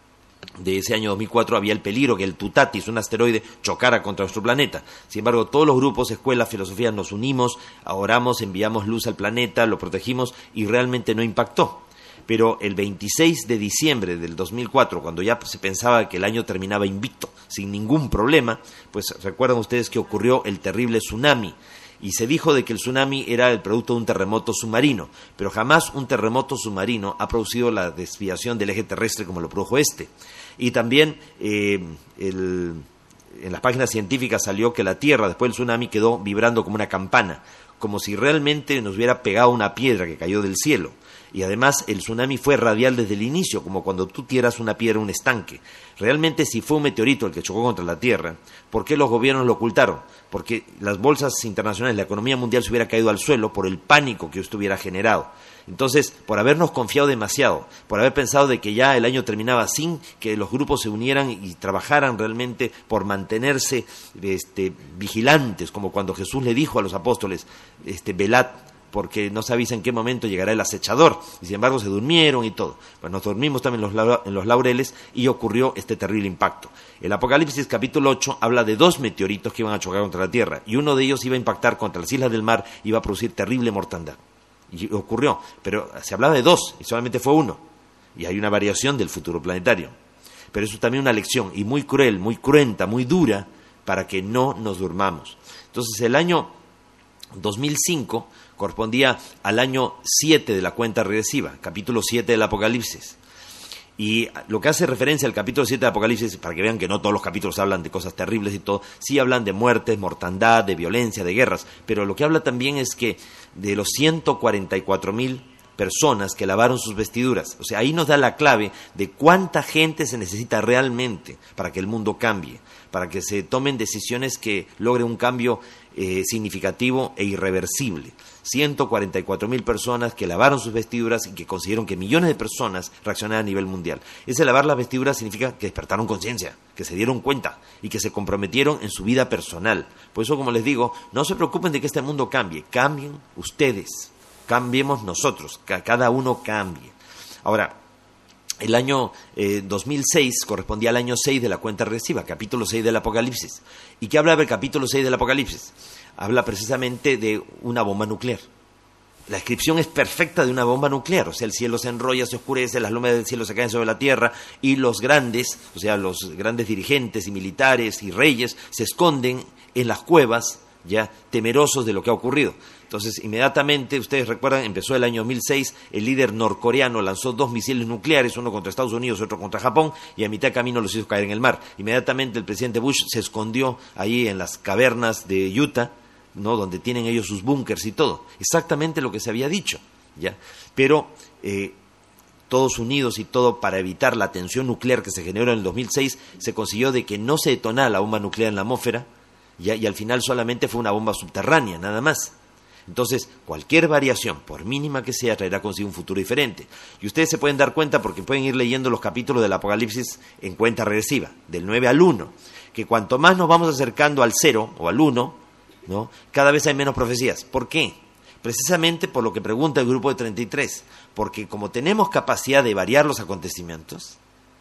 de ese año dos mil cuatro había el peligro que el Tutatis, un asteroide, chocara contra nuestro planeta. Sin embargo, todos los grupos, escuelas, filosofías, nos unimos, oramos, enviamos luz al planeta, lo protegimos y realmente no impactó. Pero el veintiséis de diciembre del dos mil cuatro, cuando ya se pensaba que el año terminaba invicto, sin ningún problema, pues recuerdan ustedes que ocurrió el terrible tsunami. Y se dijo de que el tsunami era el producto de un terremoto submarino, pero jamás un terremoto submarino ha producido la desviación del eje terrestre como lo produjo este. Y también eh, el, en las páginas científicas salió que la Tierra después del tsunami quedó vibrando como una campana, como si realmente nos hubiera pegado una piedra que cayó del cielo. Y además el tsunami fue radial desde el inicio, como cuando tú tiras una piedra en un estanque. Realmente, si fue un meteorito el que chocó contra la Tierra, ¿por qué los gobiernos lo ocultaron? Porque las bolsas internacionales, la economía mundial se hubiera caído al suelo por el pánico que esto hubiera generado. Entonces, por habernos confiado demasiado, por haber pensado de que ya el año terminaba sin que los grupos se unieran y trabajaran realmente por mantenerse este, vigilantes, como cuando Jesús le dijo a los apóstoles, este, velad, porque no sabéis en qué momento llegará el acechador, y sin embargo se durmieron y todo. Pues nos dormimos también en los, en los laureles y ocurrió este terrible impacto. El Apocalipsis capítulo ocho habla de dos meteoritos que iban a chocar contra la Tierra, y uno de ellos iba a impactar contra las islas del mar y iba a producir terrible mortandad. Y ocurrió, pero se hablaba de dos, y solamente fue uno, y hay una variación del futuro planetario. Pero eso es también una lección, y muy cruel, muy cruenta, muy dura, para que no nos durmamos. Entonces el año dos mil cinco correspondía al año siete de la cuenta regresiva, capítulo siete del Apocalipsis. Y lo que hace referencia al capítulo siete del Apocalipsis, para que vean que no todos los capítulos hablan de cosas terribles y todo, sí hablan de muertes, mortandad, de violencia, de guerras, pero lo que habla también es que de los ciento cuarenta y cuatro mil personas que lavaron sus vestiduras, o sea, ahí nos da la clave de cuánta gente se necesita realmente para que el mundo cambie, para que se tomen decisiones que logren un cambio eh, significativo e irreversible. ciento cuarenta y cuatro mil personas que lavaron sus vestiduras y que consiguieron que millones de personas reaccionaran a nivel mundial. Ese lavar las vestiduras significa que despertaron conciencia, que se dieron cuenta y que se comprometieron en su vida personal. Por eso, como les digo, no se preocupen de que este mundo cambie, cambien ustedes, cambiemos nosotros, que cada uno cambie. Ahora, el año eh, dos mil seis correspondía al año seis de la cuenta regresiva, capítulo seis del Apocalipsis. ¿Y qué habla del capítulo seis del Apocalipsis? Habla precisamente de una bomba nuclear. La descripción es perfecta de una bomba nuclear, o sea, el cielo se enrolla, se oscurece, las lumbres del cielo se caen sobre la tierra y los grandes, o sea, los grandes dirigentes y militares y reyes se esconden en las cuevas, ya temerosos de lo que ha ocurrido. Entonces, inmediatamente, ustedes recuerdan, empezó el año dos mil seis, el líder norcoreano lanzó dos misiles nucleares, uno contra Estados Unidos, otro contra Japón, y a mitad de camino los hizo caer en el mar. Inmediatamente el presidente Bush se escondió ahí en las cavernas de Utah, ¿no?, donde tienen ellos sus búnkers y todo. Exactamente lo que se había dicho, ¿ya? Pero eh, todos unidos y todo para evitar la tensión nuclear que se generó en el dos mil seis, se consiguió de que no se detonara la bomba nuclear en la atmósfera, ¿ya? Y al final solamente fue una bomba subterránea, nada más. Entonces, cualquier variación, por mínima que sea, traerá consigo un futuro diferente. Y ustedes se pueden dar cuenta porque pueden ir leyendo los capítulos del Apocalipsis en cuenta regresiva, del nueve al uno, que cuanto más nos vamos acercando al cero o al uno, ¿no?, cada vez hay menos profecías. ¿Por qué? Precisamente por lo que pregunta el grupo de treinta y tres, porque como tenemos capacidad de variar los acontecimientos,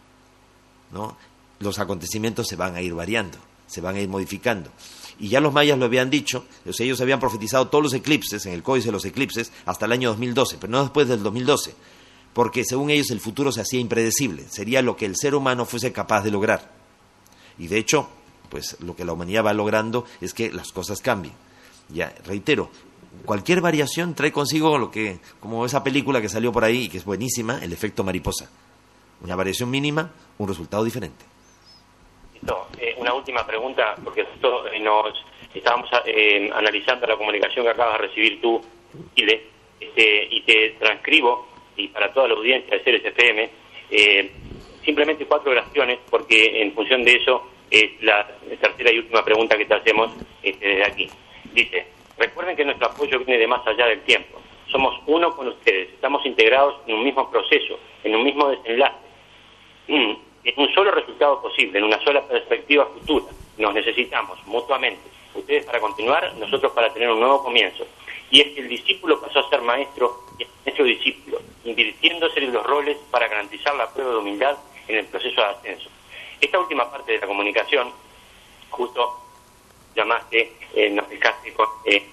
¿no?, los acontecimientos se van a ir variando, se van a ir modificando. Y ya los mayas lo habían dicho, o sea, ellos habían profetizado todos los eclipses, en el códice de los eclipses, hasta el año dos mil doce, pero no después del dos mil doce, porque según ellos el futuro se hacía impredecible, sería lo que el ser humano fuese capaz de lograr. Y de hecho, pues lo que la humanidad va logrando es que las cosas cambien. Ya, reitero, cualquier variación trae consigo lo que, como esa película que salió por ahí y que es buenísima, el efecto mariposa. Una variación mínima, un resultado diferente. Listo. Eh, una última pregunta, porque justo eh, nos estábamos eh, analizando la comunicación que acabas de recibir tú, Chile, este, y te transcribo, y para toda la audiencia de Ceres F M, eh, simplemente cuatro oraciones, porque en función de eso es la tercera y última pregunta que te hacemos este, desde aquí. Dice: recuerden que nuestro apoyo viene de más allá del tiempo. Somos uno con ustedes, estamos integrados en un mismo proceso, en un mismo desenlace, mm, en un solo resultado posible, en una sola perspectiva futura. Nos necesitamos mutuamente, ustedes para continuar, nosotros para tener un nuevo comienzo. Y es que el discípulo pasó a ser maestro y maestro discípulo, invirtiéndose en los roles para garantizar la prueba de humildad en el proceso de ascenso. Esta última parte de la comunicación, justo llamaste, eh, nos dejaste con, eh,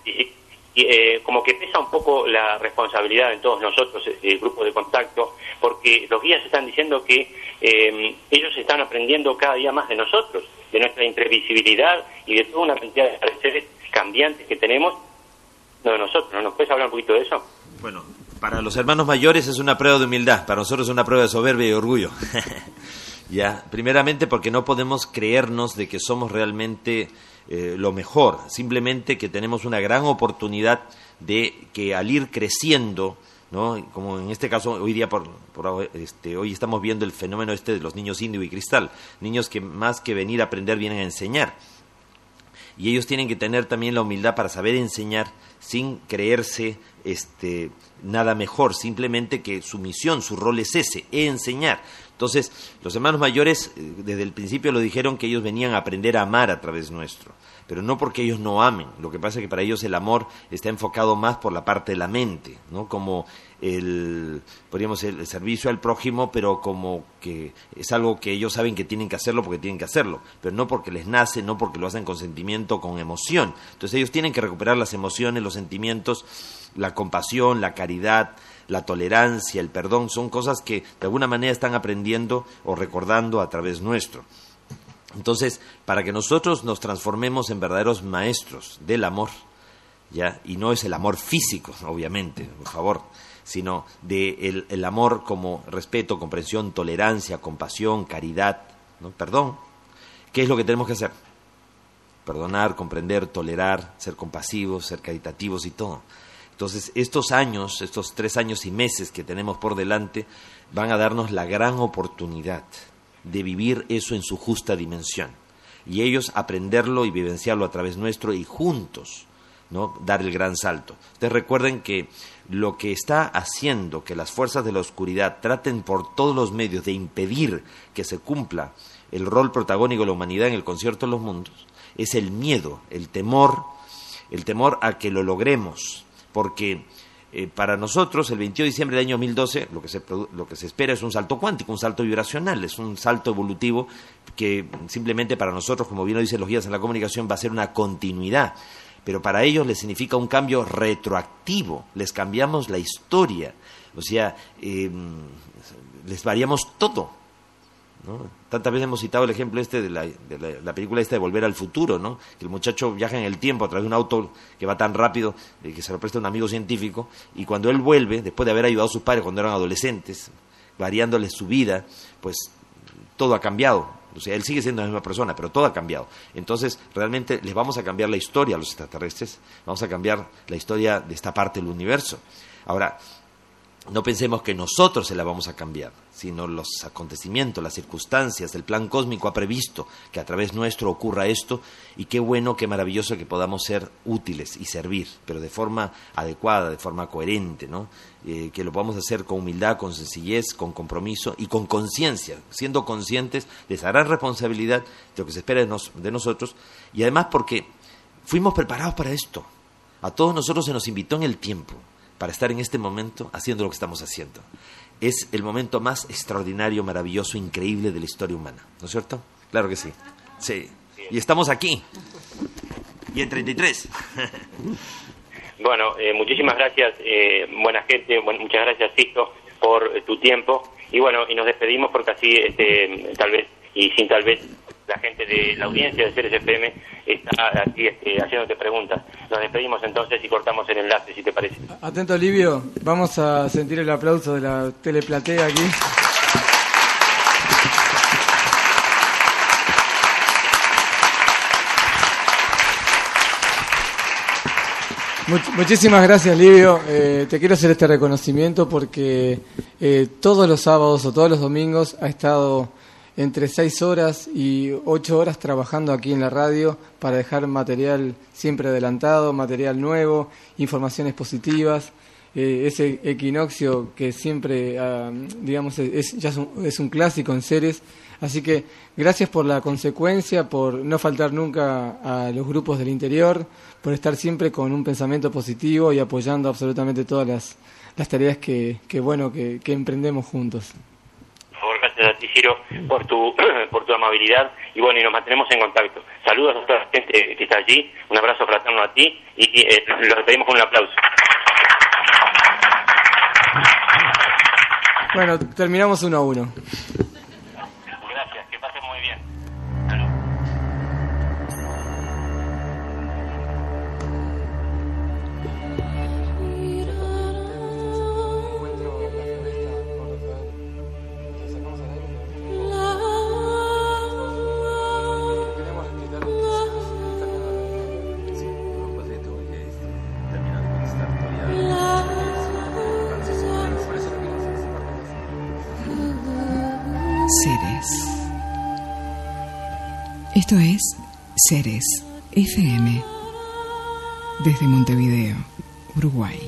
y, eh, como que pesa un poco la responsabilidad en todos nosotros, el grupo de contacto, porque los guías están diciendo que eh, ellos están aprendiendo cada día más de nosotros, de nuestra imprevisibilidad y de toda una cantidad de pareceres cambiantes que tenemos, no de nosotros. ¿No nos puedes hablar un poquito de eso? Bueno, para los hermanos mayores es una prueba de humildad, para nosotros es una prueba de soberbia y orgullo. Ya, primeramente porque no podemos creernos de que somos realmente eh, lo mejor, simplemente que tenemos una gran oportunidad de que al ir creciendo, ¿no?, como en este caso hoy día por, por este hoy estamos viendo el fenómeno este de los niños índigo y cristal, niños que más que venir a aprender vienen a enseñar. Y ellos tienen que tener también la humildad para saber enseñar sin creerse este nada mejor, simplemente que su misión, su rol es ese, enseñar. Entonces, los hermanos mayores desde el principio lo dijeron que ellos venían a aprender a amar a través nuestro, pero no porque ellos no amen. Lo que pasa es que para ellos el amor está enfocado más por la parte de la mente, ¿no?, como el, podríamos decir, el servicio al prójimo, pero como que es algo que ellos saben que tienen que hacerlo porque tienen que hacerlo, pero no porque les nace, no porque lo hacen con sentimiento, con emoción. Entonces ellos tienen que recuperar las emociones, los sentimientos, la compasión, la caridad, la tolerancia, el perdón, son cosas que de alguna manera están aprendiendo o recordando a través nuestro. Entonces, para que nosotros nos transformemos en verdaderos maestros del amor, ¿ya? Y no es el amor físico, obviamente, por favor, sino de el, el amor como respeto, comprensión, tolerancia, compasión, caridad, ¿no?, perdón. ¿Qué es lo que tenemos que hacer? Perdonar, comprender, tolerar, ser compasivos, ser caritativos y todo. Entonces, estos años, estos tres años y meses que tenemos por delante, van a darnos la gran oportunidad de vivir eso en su justa dimensión. y ellos aprenderlo y vivenciarlo a través nuestro y juntos, ¿no?, dar el gran salto. Ustedes recuerden que lo que está haciendo que las fuerzas de la oscuridad traten por todos los medios de impedir que se cumpla el rol protagónico de la humanidad en el concierto de los mundos es el miedo, el temor, el temor a que lo logremos, porque eh, para nosotros el veintidós de diciembre del año dos mil doce lo que, se, lo que se espera es un salto cuántico, un salto vibracional, es un salto evolutivo que simplemente para nosotros, como bien lo dicen los guías en la comunicación, va a ser una continuidad. Pero para ellos les significa un cambio retroactivo, les cambiamos la historia, o sea, eh, les variamos todo, ¿no? Tantas veces hemos citado el ejemplo este de, la, de la, la película esta de Volver al Futuro, ¿no?, que el muchacho viaja en el tiempo a través de un auto que va tan rápido eh, que se lo presta un amigo científico, y cuando él vuelve, después de haber ayudado a sus padres cuando eran adolescentes, variándoles su vida, pues todo ha cambiado. O sea, él sigue siendo la misma persona, pero todo ha cambiado. Entonces, realmente les vamos a cambiar la historia a los extraterrestres, vamos a cambiar la historia de esta parte del universo. Ahora, no pensemos que nosotros se la vamos a cambiar, sino los acontecimientos, las circunstancias, el plan cósmico ha previsto que a través nuestro ocurra esto, y qué bueno, qué maravilloso que podamos ser útiles y servir, pero de forma adecuada, de forma coherente, ¿no? Eh, que lo podamos hacer con humildad, con sencillez, con compromiso y con conciencia, siendo conscientes de esa gran responsabilidad de lo que se espera de, nos, de nosotros, y además porque fuimos preparados para esto. A todos nosotros se nos invitó en el tiempo para estar en este momento haciendo lo que estamos haciendo. Es el momento más extraordinario, maravilloso, increíble de la historia humana, ¿no es cierto? Claro que sí. Sí. Y estamos aquí. Y en treinta y tres. Bueno, eh, muchísimas gracias, eh, buena gente, bueno, muchas gracias, Sisto, por eh, tu tiempo. Y bueno, y nos despedimos porque así, este, tal vez, y sin tal vez, la gente de la audiencia de Ceres F M está aquí este, haciéndote preguntas. Nos despedimos entonces y cortamos el enlace, si te parece. Atento, Livio, vamos a sentir el aplauso de la teleplatea aquí. Much- muchísimas gracias, Livio. Eh, te quiero hacer este reconocimiento porque eh, todos los sábados o todos los domingos ha estado entre seis horas y ocho horas trabajando aquí en la radio para dejar material siempre adelantado, material nuevo, informaciones positivas. Eh, ese equinoccio que siempre, uh, digamos, es, ya es un, es un clásico en Ceres. Así que gracias por la consecuencia, por no faltar nunca a los grupos del interior, por estar siempre con un pensamiento positivo y apoyando absolutamente todas las, las tareas que, que bueno que, que emprendemos juntos. Por favor, gracias a ti, Ciro, por tu, por tu amabilidad, y bueno, y nos mantenemos en contacto. Saludos a toda la gente que está allí, un abrazo fraterno a ti, y, y eh, los despedimos con un aplauso. Bueno, terminamos uno a uno. Gracias, que pasen muy bien. Ceres. Esto es Ceres F M desde Montevideo, Uruguay.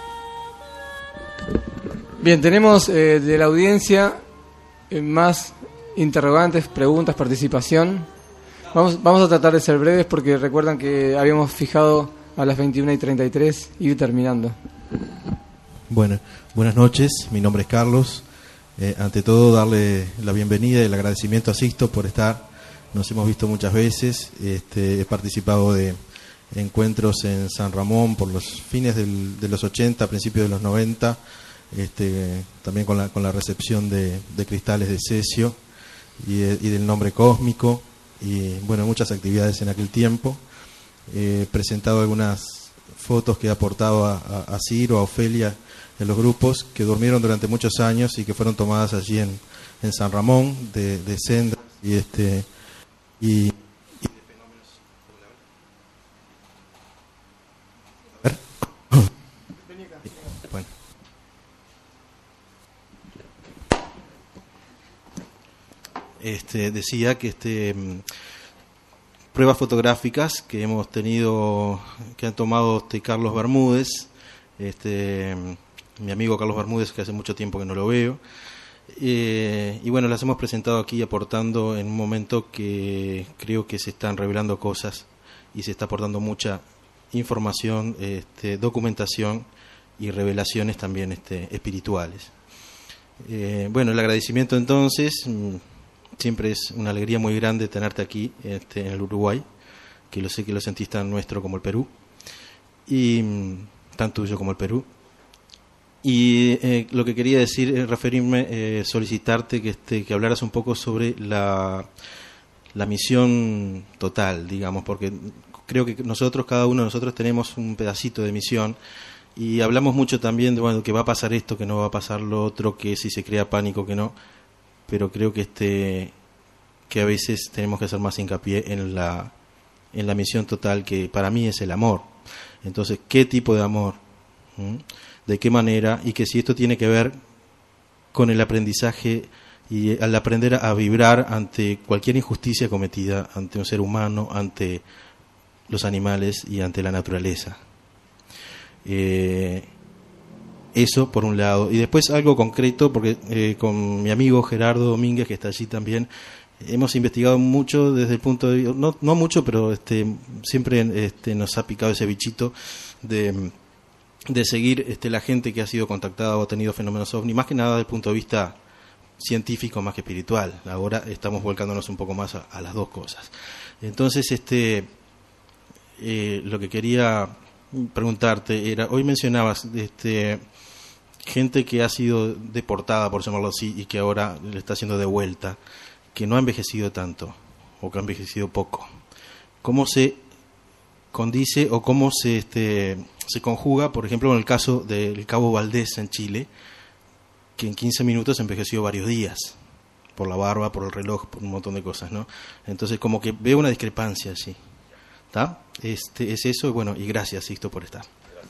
Bien, tenemos eh, de la audiencia eh, más interrogantes, preguntas, participación. Vamos, vamos a tratar de ser breves porque recuerdan que habíamos fijado a las veintiuna y treinta y tres ir terminando. Bueno, buenas noches, mi nombre es Carlos. Eh, ante todo, darle la bienvenida y el agradecimiento a Sisto por estar. Nos hemos visto muchas veces. Este, he participado de encuentros en San Ramón por los fines del, de los ochenta, principios de los noventa, este, también con la, con la recepción de, de cristales de cesio y, y del nombre cósmico, y bueno, muchas actividades en aquel tiempo. He presentado algunas fotos que he aportado a, a, a Ciro, a Ofelia, en los grupos que durmieron durante muchos años y que fueron tomadas allí en, en San Ramón de, de Sendra y este y, y de fenómenos. A ver. Bueno. Este decía que este pruebas fotográficas que hemos tenido, que han tomado este Carlos Bermúdez, este, mi amigo Carlos Bermúdez, que hace mucho tiempo que no lo veo. Eh, y bueno, las hemos presentado aquí aportando en un momento que creo que se están revelando cosas y se está aportando mucha información, este, documentación y revelaciones también este, espirituales. Eh, bueno, el agradecimiento entonces, siempre es una alegría muy grande tenerte aquí este, en el Uruguay, que lo sé que lo sentís tan nuestro como el Perú, y tan tuyo como el Perú. Y eh, lo que quería decir es referirme, eh, solicitarte que, este, que hablaras un poco sobre la, la misión total, digamos, porque creo que nosotros, cada uno de nosotros tenemos un pedacito de misión y hablamos mucho también de bueno, que va a pasar esto, que no va a pasar lo otro, que si se crea pánico, que no, pero creo que este que a veces tenemos que hacer más hincapié en la, en la misión total, que para mí es el amor. Entonces, ¿qué tipo de amor? ¿Mm? ¿De qué manera? Y que si esto tiene que ver con el aprendizaje y al aprender a vibrar ante cualquier injusticia cometida ante un ser humano, ante los animales y ante la naturaleza. Eh, eso por un lado. Y después algo concreto, porque eh, con mi amigo Gerardo Domínguez, que está allí también, hemos investigado mucho desde el punto de vista, no, no mucho, pero este, siempre este, nos ha picado ese bichito de... de seguir este, la gente que ha sido contactada o ha tenido fenómenos ovni, más que nada desde el punto de vista científico más que espiritual. Ahora estamos volcándonos un poco más a, a las dos cosas. Entonces, este, eh, lo que quería preguntarte era, hoy mencionabas este, gente que ha sido deportada, por llamarlo así, y que ahora le está haciendo de vuelta, que no ha envejecido tanto, o que ha envejecido poco. ¿Cómo se condice o cómo se... este se conjuga, por ejemplo, en el caso del Cabo Valdés en Chile, que en quince minutos envejeció varios días, por la barba, por el reloj, por un montón de cosas, ¿no? Entonces, como que veo una discrepancia allí, ¿está? Este, es eso, y bueno, y gracias, Sixto, por estar.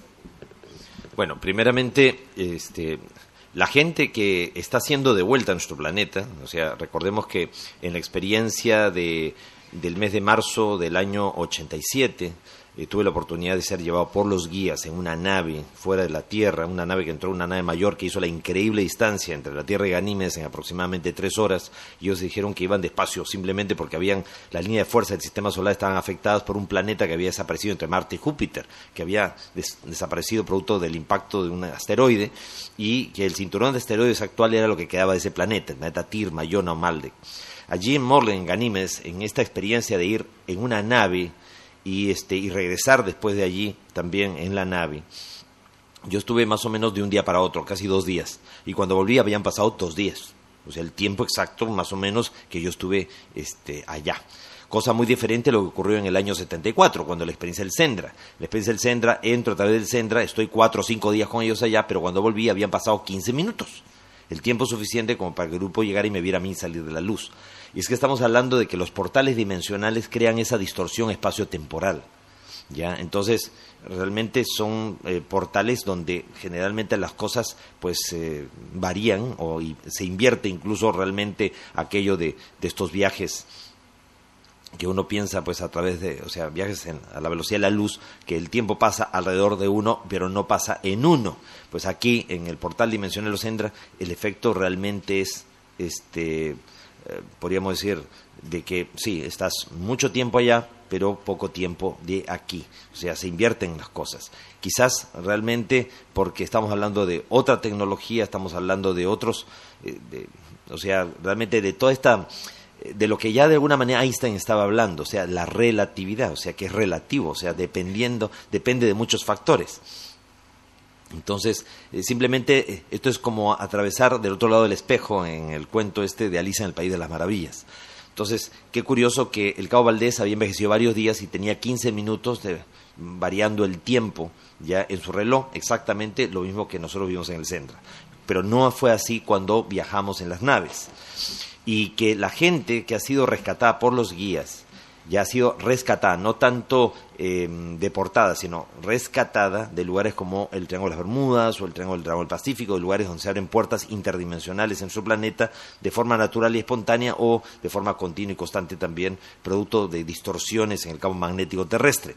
Bueno, primeramente, este, la gente que está haciendo de vuelta a nuestro planeta, o sea, recordemos que en la experiencia de, del mes de marzo del año ochenta y siete, Eh, tuve la oportunidad de ser llevado por los guías en una nave fuera de la Tierra, una nave que entró, una nave mayor que hizo la increíble distancia entre la Tierra y Ganímedes en aproximadamente tres horas, y ellos dijeron que iban despacio simplemente porque habían las líneas de fuerza del sistema solar estaban afectadas por un planeta que había desaparecido entre Marte y Júpiter, que había des- desaparecido producto del impacto de un asteroide, y que el cinturón de asteroides actual era lo que quedaba de ese planeta, el planeta Tir, Mayona o Maldek. Allí en Morlen, en Ganímedes, en esta experiencia de ir en una nave y este y regresar después de allí también en la nave, yo estuve más o menos de un día para otro, casi dos días, y cuando volví habían pasado dos días, o sea, el tiempo exacto más o menos que yo estuve este allá. Cosa muy diferente a lo que ocurrió en el año setenta y cuatro, cuando la experiencia del Sendra. La experiencia del Sendra, entro a través del Sendra, estoy cuatro o cinco días con ellos allá, pero cuando volví habían pasado quince minutos. El tiempo suficiente como para que el grupo llegara y me viera a mí salir de la luz. Y es que estamos hablando de que los portales dimensionales crean esa distorsión espacio-temporal, ¿ya? Entonces, realmente son eh, portales donde generalmente las cosas pues eh, varían o y se invierte incluso realmente aquello de, de estos viajes que uno piensa pues a través de, o sea, viajes en, a la velocidad de la luz, que el tiempo pasa alrededor de uno, pero no pasa en uno. Pues aquí, en el portal dimensional Sendra, el efecto realmente es, este, eh, podríamos decir, de que sí, estás mucho tiempo allá, pero poco tiempo de aquí. O sea, se invierten las cosas. Quizás realmente porque estamos hablando de otra tecnología, estamos hablando de otros, eh, de, o sea, realmente de toda esta... de lo que ya de alguna manera Einstein estaba hablando, o sea, la relatividad, o sea, que es relativo, o sea, dependiendo, depende de muchos factores. Entonces, eh, simplemente eh, esto es como atravesar del otro lado del espejo en el cuento este de Alicia en el País de las Maravillas. Entonces, qué curioso que el Cabo Valdés había envejecido varios días y tenía quince minutos de, variando el tiempo ya en su reloj, exactamente lo mismo que nosotros vimos en el Sendra. Pero no fue así cuando viajamos en las naves. Y que la gente que ha sido rescatada por los guías ya ha sido rescatada, no tanto eh, deportada, sino rescatada de lugares como el Triángulo de las Bermudas o el Triángulo del Triángulo del Pacífico, de lugares donde se abren puertas interdimensionales en su planeta de forma natural y espontánea o de forma continua y constante también, producto de distorsiones en el campo magnético terrestre.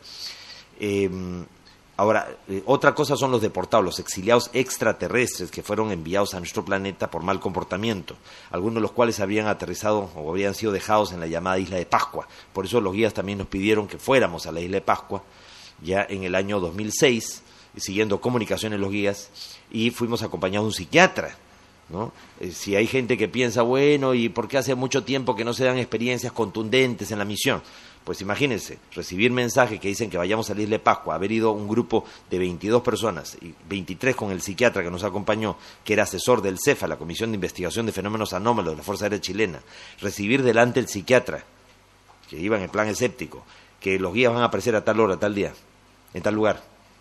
Eh, Ahora, eh, otra cosa son los deportados, los exiliados extraterrestres que fueron enviados a nuestro planeta por mal comportamiento, algunos de los cuales habían aterrizado o habían sido dejados en la llamada Isla de Pascua. Por eso los guías también nos pidieron que fuéramos a la Isla de Pascua ya en el año dos mil seis, siguiendo comunicaciones los guías, y fuimos acompañados de un psiquiatra, ¿no? Eh, si hay gente que piensa, bueno, ¿y por qué hace mucho tiempo que no se dan experiencias contundentes en la misión? Pues imagínense, recibir mensajes que dicen que vayamos a la Isla de Pascua, haber ido un grupo de veintidós personas, y veintitrés con el psiquiatra que nos acompañó, que era asesor del CEFA, la Comisión de Investigación de Fenómenos Anómalos de la Fuerza Aérea Chilena, recibir delante el psiquiatra, que iba en el plan escéptico, que los guías van a aparecer a tal hora, a tal día, en tal lugar,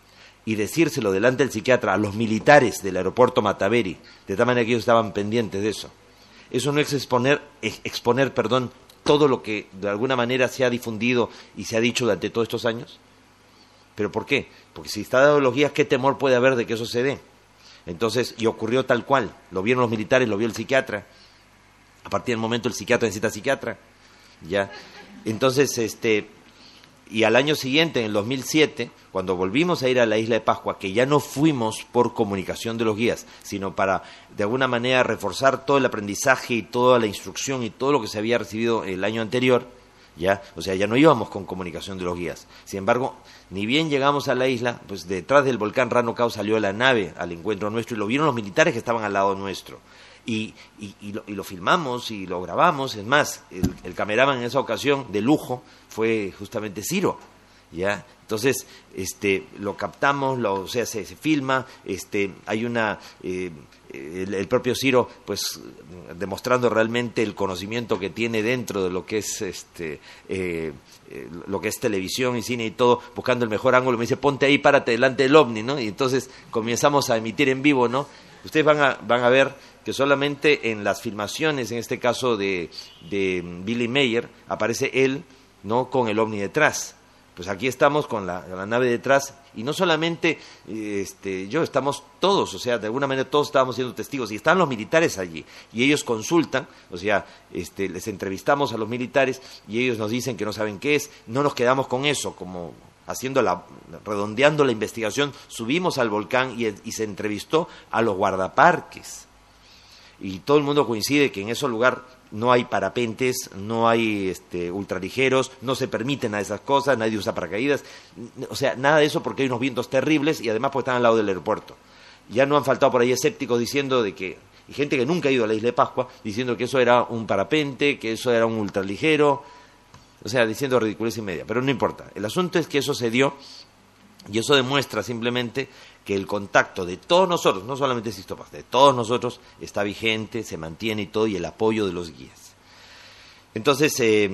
y decírselo delante del psiquiatra a los militares del aeropuerto Mataveri, de tal manera que ellos estaban pendientes de eso. Eso no es exponer, exponer, perdón, todo lo que de alguna manera se ha difundido y se ha dicho durante todos estos años. ¿Pero por qué? Porque si está dado los guías, ¿qué temor puede haber de que eso se dé? Entonces, y ocurrió tal cual, lo vieron los militares, lo vio el psiquiatra. A partir del momento el psiquiatra necesita psiquiatra, ¿ya? Entonces, este, y al año siguiente, en el dos mil siete, cuando volvimos a ir a la Isla de Pascua, que ya no fuimos por comunicación de los guías, sino para, de alguna manera, reforzar todo el aprendizaje y toda la instrucción y todo lo que se había recibido el año anterior, ¿ya? O sea, ya no íbamos con comunicación de los guías. Sin embargo, ni bien llegamos a la isla, pues detrás del volcán Rano Cao salió la nave al encuentro nuestro y lo vieron los militares que estaban al lado nuestro. Y, y, y, lo, y lo filmamos y lo grabamos. Es más, el, el cameraman en esa ocasión de lujo fue justamente Ciro, ¿ya? Entonces, este, lo captamos, lo, o sea, se, se filma, este, hay una, eh, el, el propio Ciro, pues, demostrando realmente el conocimiento que tiene dentro de lo que es, este, eh, eh, lo que es televisión y cine y todo, buscando el mejor ángulo, me dice, ponte ahí, párate delante del ovni, ¿no? Y entonces comenzamos a emitir en vivo, ¿no? Ustedes van a, van a ver que solamente en las filmaciones, en este caso de, de Billy Mayer, aparece él, ¿no?, con el ovni detrás. Pues aquí estamos con la, la nave detrás, y no solamente este, yo, estamos todos, o sea, de alguna manera todos estábamos siendo testigos, y están los militares allí, y ellos consultan, o sea, este, les entrevistamos a los militares, y ellos nos dicen que no saben qué es, no nos quedamos con eso, como haciendo la, redondeando la investigación, subimos al volcán y, y se entrevistó a los guardaparques, y todo el mundo coincide que en ese lugar no hay parapentes, no hay este, ultraligeros, no se permiten nada de esas cosas, nadie usa paracaídas, o sea, nada de eso porque hay unos vientos terribles y además pues están al lado del aeropuerto. Ya no han faltado por ahí escépticos diciendo de que, y gente que nunca ha ido a la Isla de Pascua, diciendo que eso era un parapente, que eso era un ultraligero, o sea, diciendo ridiculez y media, pero no importa. El asunto es que eso se dio y eso demuestra simplemente que el contacto de todos nosotros, no solamente Sixto Paz, de todos nosotros está vigente, se mantiene y todo, y el apoyo de los guías. Entonces, eh,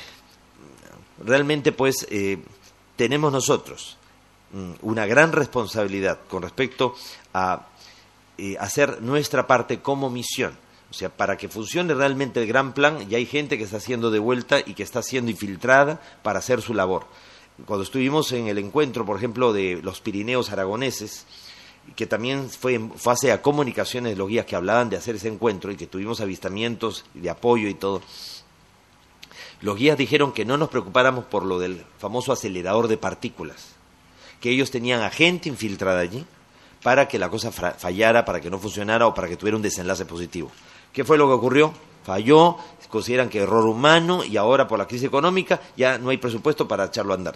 realmente pues eh, tenemos nosotros mm, una gran responsabilidad con respecto a eh, hacer nuestra parte como misión. O sea, para que funcione realmente el gran plan, ya hay gente que está haciendo de vuelta y que está siendo infiltrada para hacer su labor. Cuando estuvimos en el encuentro, por ejemplo, de los Pirineos aragoneses, que también fue en fase a comunicaciones de los guías que hablaban de hacer ese encuentro y que tuvimos avistamientos de apoyo y todo, los guías dijeron que no nos preocupáramos por lo del famoso acelerador de partículas, que ellos tenían a gente infiltrada allí para que la cosa fallara, para que no funcionara o para que tuviera un desenlace positivo. ¿Qué fue lo que ocurrió? Falló, consideran que error humano y ahora por la crisis económica ya no hay presupuesto para echarlo a andar.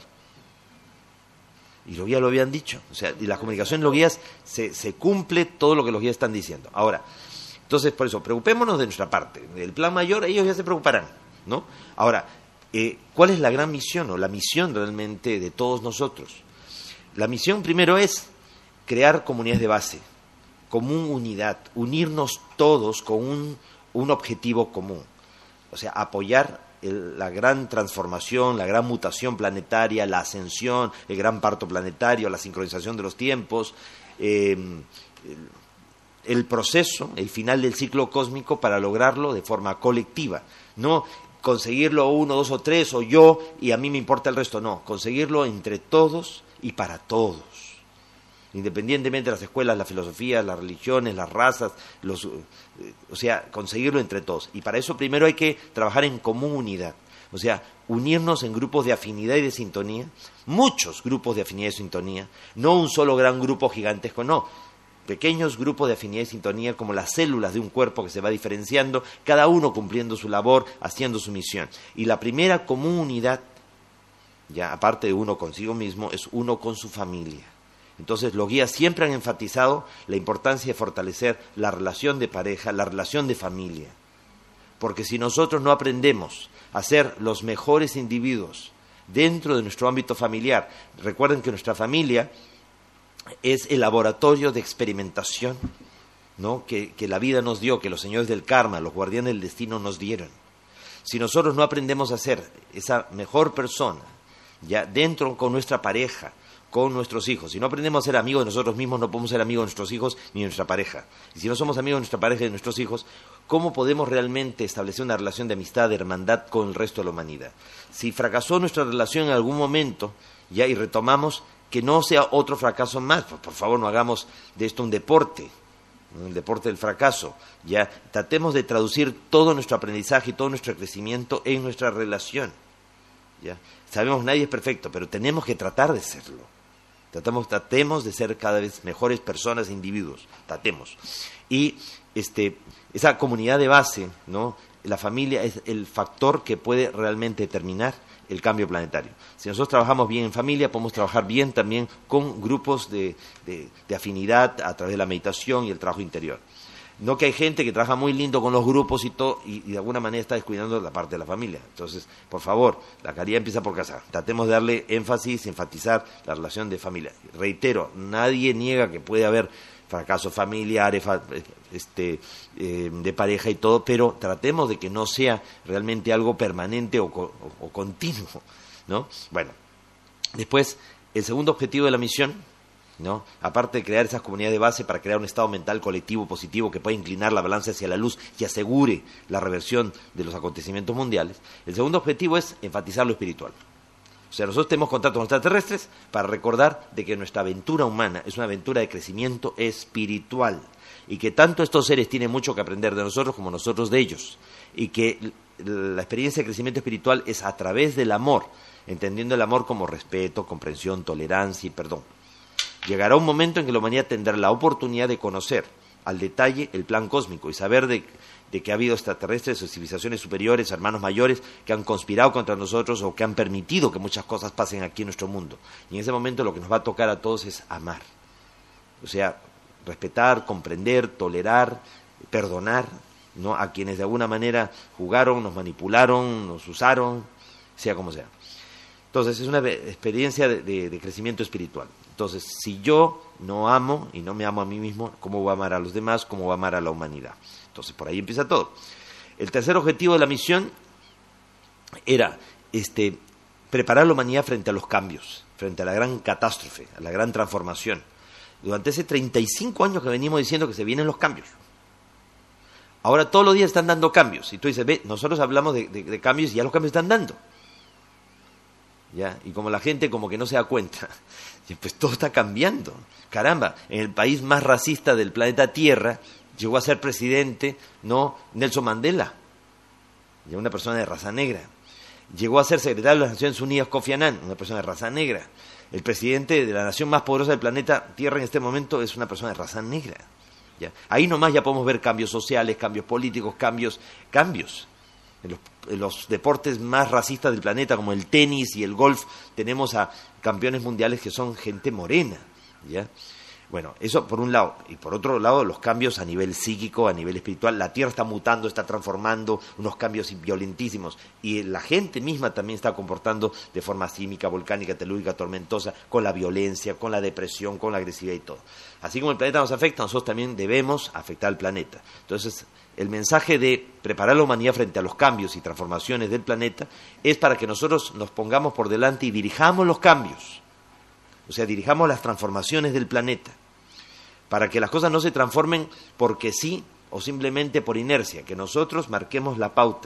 Y los guías lo habían dicho. O sea, y la comunicación de los guías se, se cumple todo lo que los guías están diciendo. Ahora, entonces por eso, preocupémonos de nuestra parte. Del plan mayor ellos ya se preocuparán, ¿no? Ahora, eh, ¿cuál es la gran misión o la misión realmente de todos nosotros? La misión primero es crear comunidades de base, común unidad, unirnos todos con un, un objetivo común. O sea, apoyar el, la gran transformación, la gran mutación planetaria, la ascensión, el gran parto planetario, la sincronización de los tiempos, eh, el, el proceso, el final del ciclo cósmico para lograrlo de forma colectiva. No conseguirlo uno, dos o tres, o yo, y a mí me importa el resto. No, conseguirlo entre todos y para todos. Independientemente de las escuelas, las filosofías, las religiones, las razas, los, eh, o sea, conseguirlo entre todos. Y para eso primero hay que trabajar en comunidad, o sea, unirnos en grupos de afinidad y de sintonía, muchos grupos de afinidad y sintonía, no un solo gran grupo gigantesco, no, pequeños grupos de afinidad y sintonía como las células de un cuerpo que se va diferenciando, cada uno cumpliendo su labor, haciendo su misión. Y la primera comunidad, ya aparte de uno consigo mismo, es uno con su familia. Entonces los guías siempre han enfatizado la importancia de fortalecer la relación de pareja, la relación de familia. Porque si nosotros no aprendemos a ser los mejores individuos dentro de nuestro ámbito familiar, recuerden que nuestra familia es el laboratorio de experimentación, ¿no? que, que la vida nos dio, que los señores del karma, los guardianes del destino nos dieron. Si nosotros no aprendemos a ser esa mejor persona, ya dentro con nuestra pareja, con nuestros hijos. Si no aprendemos a ser amigos de nosotros mismos, no podemos ser amigos de nuestros hijos ni de nuestra pareja. Y si no somos amigos de nuestra pareja y de nuestros hijos, ¿cómo podemos realmente establecer una relación de amistad, de hermandad con el resto de la humanidad? Si fracasó nuestra relación en algún momento, ya y retomamos, que no sea otro fracaso más. Por, por favor, no hagamos de esto un deporte, el deporte del fracaso. Ya tratemos de traducir todo nuestro aprendizaje y todo nuestro crecimiento en nuestra relación. Ya sabemos nadie es perfecto, pero tenemos que tratar de serlo. Tratamos, tratemos de ser cada vez mejores personas e individuos, tratemos. Y este, esa comunidad de base, ¿no? La familia es el factor que puede realmente determinar el cambio planetario. Si nosotros trabajamos bien en familia, podemos trabajar bien también con grupos de, de, de afinidad a través de la meditación y el trabajo interior. No que hay gente que trabaja muy lindo con los grupos y todo, y, y de alguna manera está descuidando la parte de la familia. Entonces, por favor, la caridad empieza por casa. Tratemos de darle énfasis, enfatizar la relación de familia. Reitero, nadie niega que puede haber fracasos familiares, fa, este, eh, de pareja y todo, pero tratemos de que no sea realmente algo permanente o, o, o continuo, ¿no? Bueno, después, el segundo objetivo de la misión, ¿no? Aparte de crear esas comunidades de base para crear un estado mental colectivo positivo que pueda inclinar la balanza hacia la luz y asegure la reversión de los acontecimientos mundiales, el segundo objetivo es enfatizar lo espiritual. O sea, nosotros tenemos contacto con extraterrestres para recordar de que nuestra aventura humana es una aventura de crecimiento espiritual y que tanto estos seres tienen mucho que aprender de nosotros como nosotros de ellos, y que la experiencia de crecimiento espiritual es a través del amor, entendiendo el amor como respeto, comprensión, tolerancia y perdón. Llegará un momento en que la humanidad tendrá la oportunidad de conocer al detalle el plan cósmico y saber de, de que ha habido extraterrestres o civilizaciones superiores, hermanos mayores, que han conspirado contra nosotros o que han permitido que muchas cosas pasen aquí en nuestro mundo. Y en ese momento lo que nos va a tocar a todos es amar. O sea, respetar, comprender, tolerar, perdonar, ¿no? A quienes de alguna manera jugaron, nos manipularon, nos usaron, sea como sea. Entonces es una experiencia de, de, de crecimiento espiritual. Entonces, si yo no amo y no me amo a mí mismo, ¿cómo voy a amar a los demás? ¿Cómo voy a amar a la humanidad? Entonces, por ahí empieza todo. El tercer objetivo de la misión era este, preparar a la humanidad frente a los cambios, frente a la gran catástrofe, a la gran transformación. Durante ese treinta y cinco años que venimos diciendo que se vienen los cambios. Ahora todos los días están dando cambios. Y tú dices, ve, nosotros hablamos de, de, de cambios y ya los cambios están dando. ¿Ya? Y como la gente como que no se da cuenta, pues todo está cambiando. Caramba, en el país más racista del planeta Tierra llegó a ser presidente, ¿no?, Nelson Mandela, ya una persona de raza negra. Llegó a ser secretario de las Naciones Unidas Kofi Annan, una persona de raza negra. El presidente de la nación más poderosa del planeta Tierra en este momento es una persona de raza negra. ¿Ya? Ahí nomás ya podemos ver cambios sociales, cambios políticos, cambios, cambios. En los, en los deportes más racistas del planeta, como el tenis y el golf, tenemos a campeones mundiales que son gente morena, ¿ya? Bueno, eso por un lado. Y por otro lado, los cambios a nivel psíquico, a nivel espiritual. La Tierra está mutando, está transformando, unos cambios violentísimos. Y la gente misma también está comportando de forma sísmica, volcánica, telúrica, tormentosa, con la violencia, con la depresión, con la agresividad y todo. Así como el planeta nos afecta, nosotros también debemos afectar al planeta. Entonces, el mensaje de preparar a la humanidad frente a los cambios y transformaciones del planeta es para que nosotros nos pongamos por delante y dirijamos los cambios. O sea, dirijamos las transformaciones del planeta, para que las cosas no se transformen porque sí o simplemente por inercia, que nosotros marquemos la pauta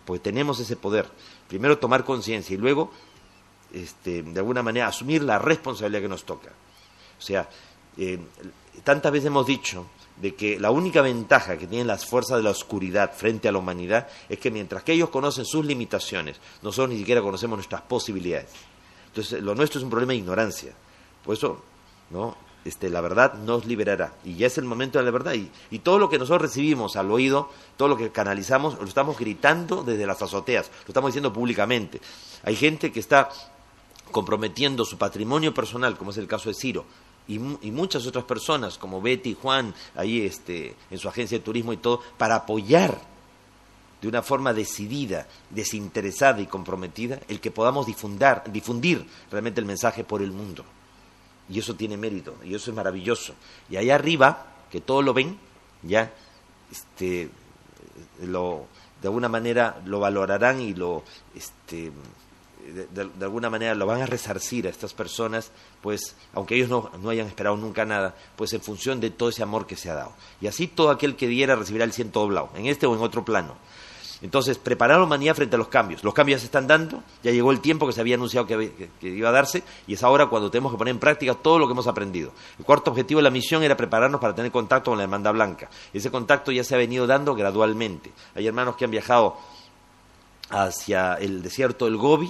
porque tenemos ese poder. Primero tomar conciencia y luego, este, de alguna manera, asumir la responsabilidad que nos toca. O sea, eh, tantas veces hemos dicho de que la única ventaja que tienen las fuerzas de la oscuridad frente a la humanidad es que mientras que ellos conocen sus limitaciones, nosotros ni siquiera conocemos nuestras posibilidades. Entonces, lo nuestro es un problema de ignorancia. Por eso, ¿no? Este, la verdad nos liberará. Y ya es el momento de la verdad. Y, y todo lo que nosotros recibimos al oído, todo lo que canalizamos, lo estamos gritando desde las azoteas, lo estamos diciendo públicamente. Hay gente que está comprometiendo su patrimonio personal, como es el caso de Ciro, y, y muchas otras personas, como Betty y Juan, ahí este, en su agencia de turismo y todo, para apoyar de una forma decidida, desinteresada y comprometida, el que podamos difundar, difundir realmente el mensaje por el mundo. Y eso tiene mérito, y eso es maravilloso. Y allá arriba, que todos lo ven, ya, este, lo, de alguna manera lo valorarán y lo, este, de, de, de alguna manera lo van a resarcir a estas personas, pues, aunque ellos no, no hayan esperado nunca nada, pues en función de todo ese amor que se ha dado. Y así todo aquel que diera recibirá el ciento doblado, en este o en otro plano. Entonces, preparar a la humanidad frente a los cambios. Los cambios ya se están dando, ya llegó el tiempo que se había anunciado que, que, que iba a darse, y es ahora cuando tenemos que poner en práctica todo lo que hemos aprendido. El cuarto objetivo de la misión era prepararnos para tener contacto con la Hermandad Blanca. Ese contacto ya se ha venido dando gradualmente. Hay hermanos que han viajado hacia el desierto del Gobi,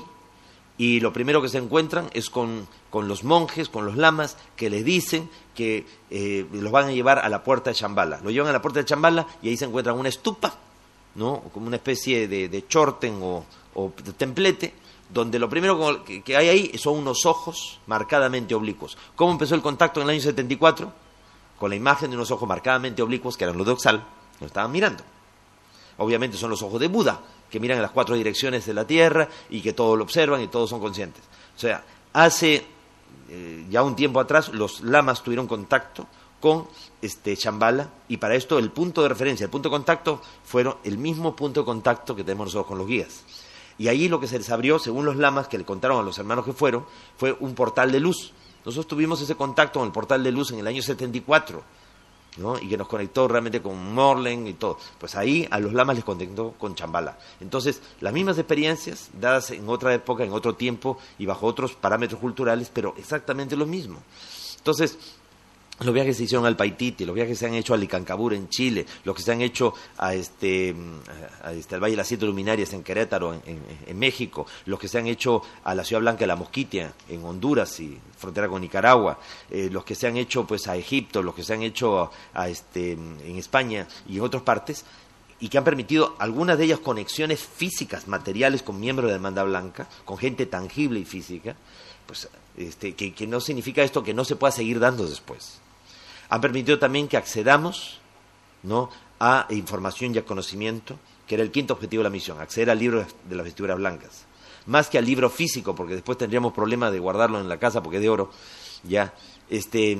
y lo primero que se encuentran es con, con los monjes, con los lamas, que les dicen que eh, los van a llevar a la puerta de Shambhala. Lo llevan a la puerta de Shambhala y ahí se encuentran una estupa, ¿no? Como una especie de, de chorten o, o de templete, donde lo primero que, que hay ahí son unos ojos marcadamente oblicuos. ¿Cómo empezó el contacto en el año setenta y cuatro? Con la imagen de unos ojos marcadamente oblicuos, que eran los de Oxal, nos estaban mirando. Obviamente son los ojos de Buda, que miran en las cuatro direcciones de la Tierra y que todos lo observan y todos son conscientes. O sea, hace eh, ya un tiempo atrás los lamas tuvieron contacto con este Shambhala, y para esto el punto de referencia, el punto de contacto, fueron el mismo punto de contacto que tenemos nosotros con los guías. Y ahí lo que se les abrió, según los lamas que le contaron a los hermanos que fueron, fue un portal de luz. Nosotros tuvimos ese contacto con el portal de luz en el año setenta y cuatro, ¿no? Y que nos conectó realmente con Morlen y todo. Pues ahí a los lamas les conectó con Shambhala. Entonces, las mismas experiencias dadas en otra época, en otro tiempo y bajo otros parámetros culturales, pero exactamente lo mismo. Entonces, los viajes se hicieron al Paititi, los viajes se han hecho a Licancabur en Chile, los que se han hecho a este, a este al Valle de las Siete Luminarias en Querétaro, en, en, en México, los que se han hecho a la Ciudad Blanca de la Mosquitia en Honduras y frontera con Nicaragua, eh, los que se han hecho pues a Egipto, los que se han hecho a, a este en España y en otras partes, y que han permitido algunas de ellas conexiones físicas, materiales con miembros de la Hermandad Blanca, con gente tangible y física, pues este, que, que no significa esto que no se pueda seguir dando después. Han permitido también que accedamos, ¿no?, a información y a conocimiento, que era el quinto objetivo de la misión, acceder al libro de las vestiduras blancas. Más que al libro físico, porque después tendríamos problemas de guardarlo en la casa porque es de oro, ya, este,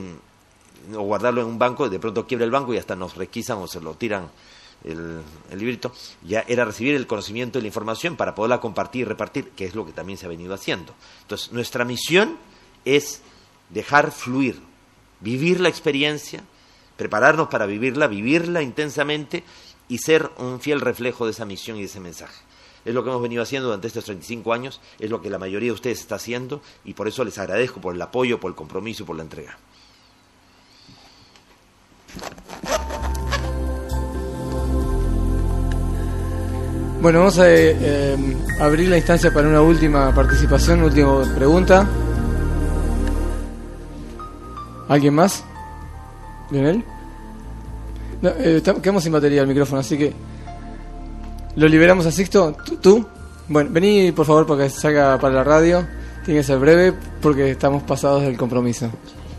o guardarlo en un banco, de pronto quiebra el banco y hasta nos requisan o se lo tiran el, el librito. Ya era recibir el conocimiento y la información para poderla compartir y repartir, que es lo que también se ha venido haciendo. Entonces, nuestra misión es dejar fluir, vivir la experiencia, prepararnos para vivirla, vivirla intensamente y ser un fiel reflejo de esa misión y de ese mensaje. Es lo que hemos venido haciendo durante estos treinta y cinco años, es lo que la mayoría de ustedes está haciendo, y por eso les agradezco por el apoyo, por el compromiso y por la entrega. Bueno, vamos a eh, eh, abrir la instancia para una última participación, última pregunta. ¿Alguien más? ¿Lionel? No, eh, quedamos sin batería el micrófono, así que lo liberamos a Sixto. ¿Tú? ¿Tú? Bueno, vení por favor para que salga para la radio. Tiene que ser breve porque estamos pasados del compromiso.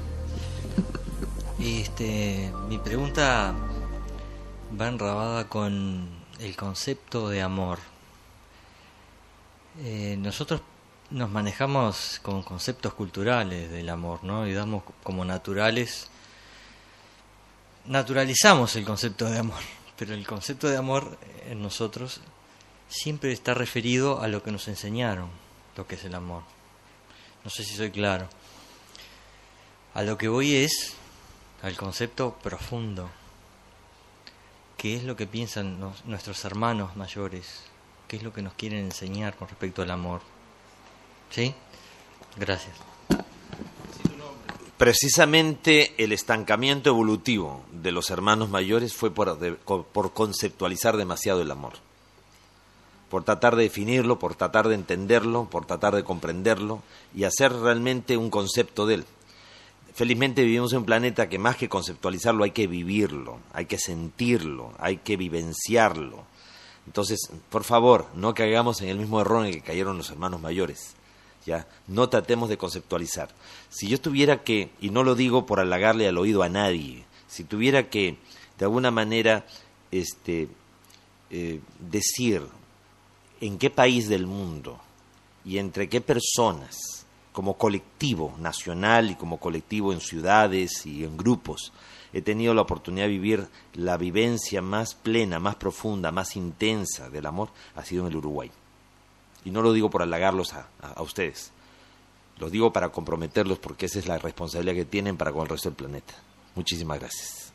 Este, mi pregunta va enrabada con el concepto de amor. Eh, nosotros nos manejamos con conceptos culturales del amor, ¿no? Y damos como naturales, naturalizamos el concepto de amor, pero el concepto de amor en nosotros siempre está referido a lo que nos enseñaron, lo que es el amor. No sé si soy claro. A lo que voy es al concepto profundo. ¿Qué es lo que piensan los, nuestros hermanos mayores? qué es lo que nos quieren enseñar con respecto al amor. ¿Sí? Gracias. Precisamente el estancamiento evolutivo de los hermanos mayores fue por, de, por conceptualizar demasiado el amor, por tratar de definirlo, por tratar de entenderlo, por tratar de comprenderlo y hacer realmente un concepto de él. Felizmente vivimos en un planeta que más que conceptualizarlo hay que vivirlo, hay que sentirlo, hay que vivenciarlo. Entonces, por favor, no caigamos en el mismo error en el que cayeron los hermanos mayores. ¿Ya? No tratemos de conceptualizar. Si yo tuviera que, y no lo digo por halagarle al oído a nadie, si tuviera que, de alguna manera, este, eh, decir en qué país del mundo y entre qué personas, como colectivo nacional y como colectivo en ciudades y en grupos, he tenido la oportunidad de vivir la vivencia más plena, más profunda, más intensa del amor, ha sido en el Uruguay. Y no lo digo por halagarlos a, a, a ustedes, lo digo para comprometerlos porque esa es la responsabilidad que tienen para con el resto del planeta. Muchísimas gracias.